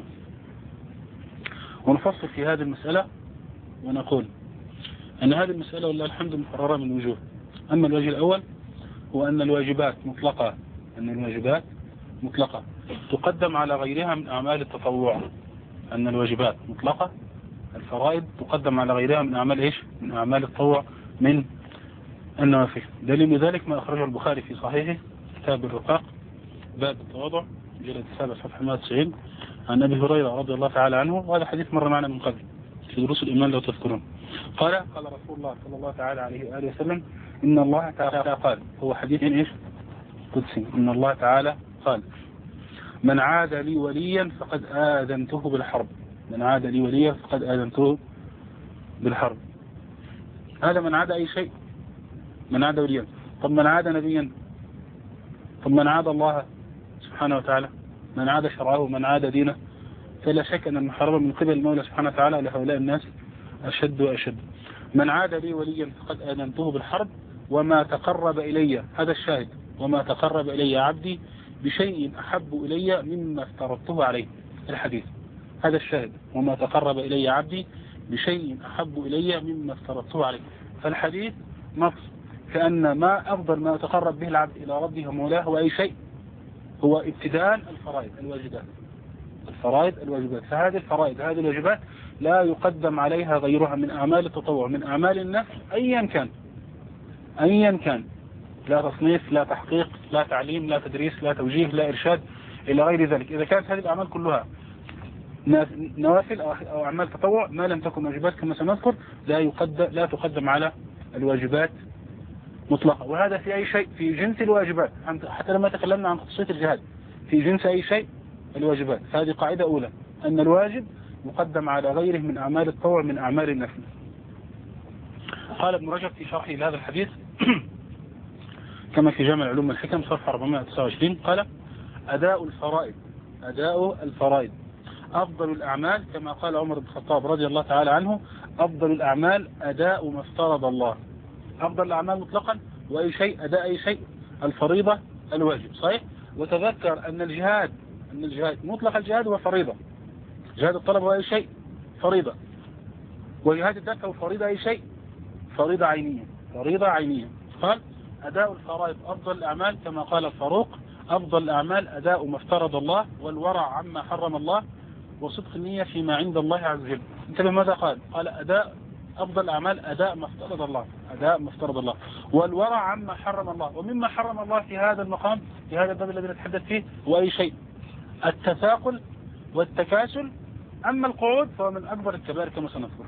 ونفصل في هذه المسألة ونقول أن هذه المسألة والله الحمد مقررة من وجوه. أما الوجه الأول هو أن الواجبات مطلقة أن الواجبات مطلقة تقدم على غيرها من أعمال التطوع. أن الواجبات مطلقة، الفرائض تقدم على غيرها من أعمال إيش؟ من أعمال التطوع من النوافل. دليل ذلك ما أخرجه البخاري في صحيحه كتاب الرقاق باب التواضع جلد السابع صفحة مئة وتسعين عن أبي هريرة رضي الله تعالى عنه، وهذا حديث مر معنا من قبل في دروس الإيمان لو تذكرون. قال قال رسول الله صلى الله تعالى عليه وآله وسلم إن الله تعالى قال، هو حديث إيش؟ قدسي. إن الله تعالى قال من عاد لي وليا فقد آذنته بالحرب. من عاد لي وليا فقد آذنته بالحرب. هذا من عاد أي شيء، من عاد وليا. طب من عاد نبيا، طب من عاد الله سبحانه وتعالى، من عاد شرعه، من عاد دينه، فلا شك أن المحاربة من قبل المولى سبحانه وتعالى لهؤلاء الناس أشد وأشد. من عاد لي وليا فقد آذنته بالحرب وما تقرب إلي، هذا الشاهد، وما تقرب إلي عبدي بشيء أحب إلي مما افترضته عليه. الحديث هذا الشاهد، وما تقرب إلي عبدي بشيء أحب إلي مما افترضته عليه. فالحديث نص كأن ما أفضل ما يتقرب به العبد إلى ربه ومولاه هو أي شيء، هو ابتداء الفرائض الواجبات. الفرائض الواجبات فهذه الفرائض هذه الواجبات لا يقدم عليها غيرها من أعمال التطوع، من أعمال النفس أيا كان أيا كان، لا تصنيف، لا تحقيق، لا تعليم، لا تدريس، لا توجيه، لا إرشاد إلى غير ذلك. إذا كانت هذه الأعمال كلها نوافل أو أعمال تطوع ما لم تكن واجبات كما سنذكر لا يقدم لا تقدم على الواجبات مطلقة. وهذا في أي شيء، في جنس الواجبات، حتى لما تكلمنا عن خصوصية الجهاد في جنس أي شيء الواجبات. هذه قاعدة أولى، أن الواجب يقدم على غيره من أعمال التطوع من أعمال النفل. قال ابن رجب في شرحه لهذا الحديث كما في جامع العلوم والحكم صفحة أربعمائة وتسعة وعشرين قال أداء الفرائض أداء الفرائض أفضل الأعمال، كما قال عمر بن الخطاب رضي الله تعالى عنه أفضل الأعمال أداء ما افترض الله. أفضل الأعمال مطلقا وأي شيء أداء أي شيء، الفريضة الواجب صحيح. وتذكر أن الجهاد أن الجهاد مطلق الجهاد هو فريضة، جهاد الطلب هو أي شيء فريضة، وجهاد الدفع فريضة أي شيء فريضة عينية فريضة عينية. قال أداء الفرائض أفضل الأعمال، كما قال الفاروق أفضل الأعمال أداء ما افترض الله والورع عما حرم الله وصدق النية فيما عند الله عز وجل. انتبه ماذا قال؟ قال أداء أفضل الأعمال أداء ما افترض الله أداء ما افترض الله والورع عما حرم الله. ومما حرم الله في هذا المقام في هذا الباب الذي نتحدث فيه هو أي شيء التثاقل والتكاسل. أما القعود فهو من أكبر الكبائر كما سنذكر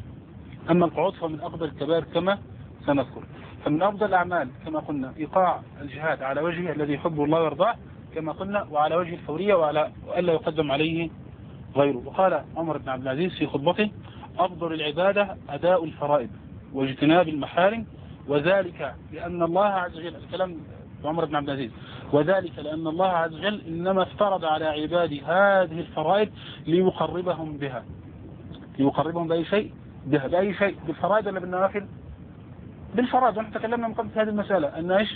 أما القعود فهو من أكبر الكبائر كما سنذكر. فمن أفضل الأعمال كما قلنا إيقاع الجهاد على وجهه الذي يحبه الله ويرضاه كما قلنا، وعلى وجه الفورية وعلى وألا يقدم عليه غيره. وقال عمر بن عبد العزيز في خطبته أفضل العبادة أداء الفرائض واجتناب المحارم، وذلك لأن الله عز وجل الكلام عمر بن عبد العزيز وذلك لأن الله عز وجل إنما افترض على عباده هذه الفرائض ليقربهم بها ليقربهم بأي شيء بها بأي شيء بالفرائض ولا بالنوافل؟ بالفرائض. ونحن تكلمنا من قبل في هذه المسألة أن إيش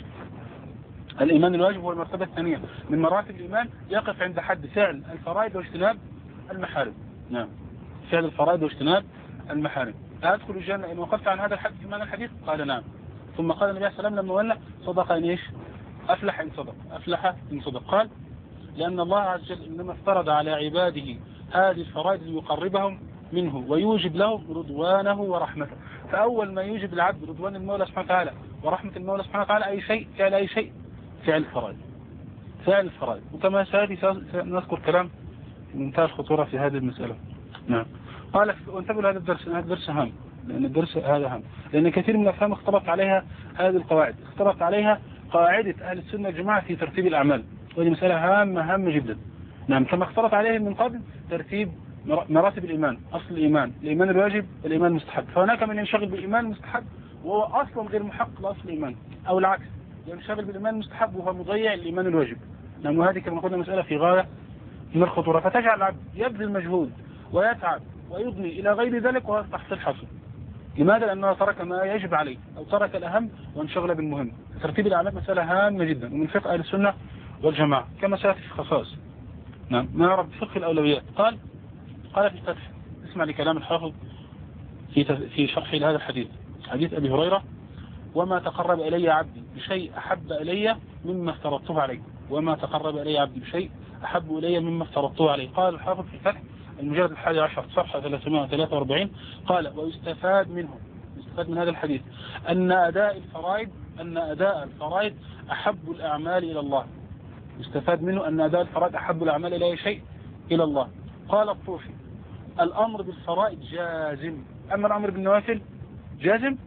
الإيمان الواجب هو المرتبة الثانية من مراتب الإيمان، يقف عند حد فعل الفرائض واجتناب المحارم. نعم، فعل الفرائض واجتناب المحارم. أدخل الجنة إن وقفت عن هذا الحد في معنى الحديث؟ قال نعم. ثم قال النبي صلى الله عليه وسلم لما ولى صدق إن إيش أفلح إن صدق أفلح إن صدق. قال لأن الله عز وجل إنما افترض على عباده هذه الفرائض ليقربهم منه ويوجب لهم رضوانه ورحمته. فأول ما يوجب العبد رضوان المولى سبحانه وتعالى ورحمة المولى سبحانه وتعالى أي شيء فعل أي شيء فعل الفرائض فعل الفرائض. وكما سيأتي سنذكر كلام منتهى الخطورة في هذه المسألة. نعم. قال وانتبهوا لهذا الدرس، هذا الدرس هام، لأن الدرس هذا هام، لأن كثير من الأفهام اختلط عليها هذه القواعد، اختلط عليها قاعدة أهل السنة والجماعة في ترتيب الأعمال، وهذه مسألة هامة هامة جدا. نعم، كما اختلط عليهم من قبل ترتيب مراتب الإيمان، أصل الإيمان الإيمان الواجب والإيمان المستحب. فهناك من ينشغل بالإيمان المستحب وهو أصلا غير محقق لأصل الإيمان، أو العكس ينشغل بالإيمان المستحب وهو مضيع الإيمان الواجب. نعم، وهذه كما قلنا مسألة في غاية من الخطورة. فتجعل العبد يبذل مجهود ويتعب ويضني إلى غير ذلك وهو تحصيل حاصل. لماذا؟ لأنه ترك ما يجب عليه أو ترك الأهم وانشغل بالمهم. ترتيب الأعمال مسألة هامة جدا ومن فقه أهل السنة والجماعة كما سيأتي في خصائص. نعم، ما يعرف بفقه الأولويات. قال قال في الفتح، اسمع لكلام الحافظ في في شرح لهذا الحديث، حديث أبي هريرة: وما تقرب إلي عبدي بشيء أحب إلي مما افترضته عليه وما تقرب إلي عبدي بشيء أحب إلي مما افترضته عليه. قال الحافظ في الفتح المجلد الحادي عشر صفحة ثلاثمائة وثلاثة وأربعين قال: ويستفاد منه يستفاد من هذا الحديث أن أداء الفرائض أن أداء الفرائض أحب الأعمال إلى الله. يستفاد منه أن أداء الفرائض أحب الأعمال إلى أي شيء إلى الله. قال الطوفي: الأمر بالفرائض جازم، أما الأمر بالنوافل جازم،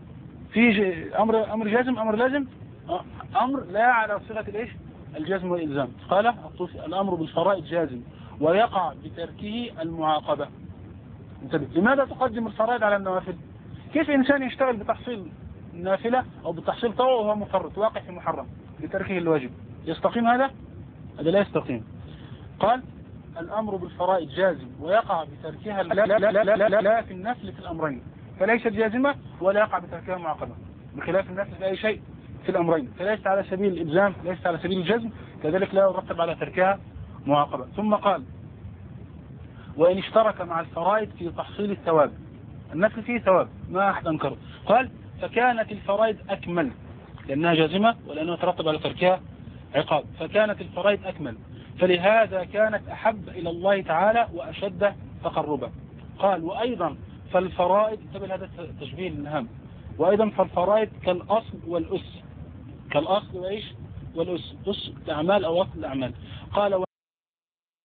في أمر أمر جازم أمر لازم، أمر لا على صيغة الإيش الجزم والإلزام. قال الطوفي: الأمر بالفرائض جازم ويقع بتركه المعاقبة. انتبه، لماذا تقدم الفرائض على النوافل؟ كيف إنسان يشتغل بتحصيل نافلة أو بتحصيل طوع وهو مفرط واقع في محرم بتركه الواجب؟ يستقيم هذا؟ هذا لا يستقيم. قال: الأمر بالفرائض جازم ويقع بتركها لا لا لا لا لا, لا, لا في النفل في الأمرين، فليست جازمة ولا يقع بتركها معاقبة، بخلاف النفل في أي شيء في الأمرين، فليست على سبيل الإلزام ليست على سبيل الجزم، كذلك لا يرتب على تركها معاقبة. ثم قال: وإن اشترك مع الفرائض في تحصيل الثواب، النفل فيه ثواب ما أحد أنكره، قال: فكانت الفرائض أكمل لأنها جازمة ولأنها ترتب على تركها عقاب، فكانت الفرائض أكمل، فلهذا كانت أحب إلى الله تعالى وأشد تقربا. قال: وأيضا فالفرائض، انتبه هذا التشبيه الهام، وأيضا فالفرائض كالأصل والأس، كالأصل وإيش والأس، أس الأعمال أو أصل الأعمال. قال: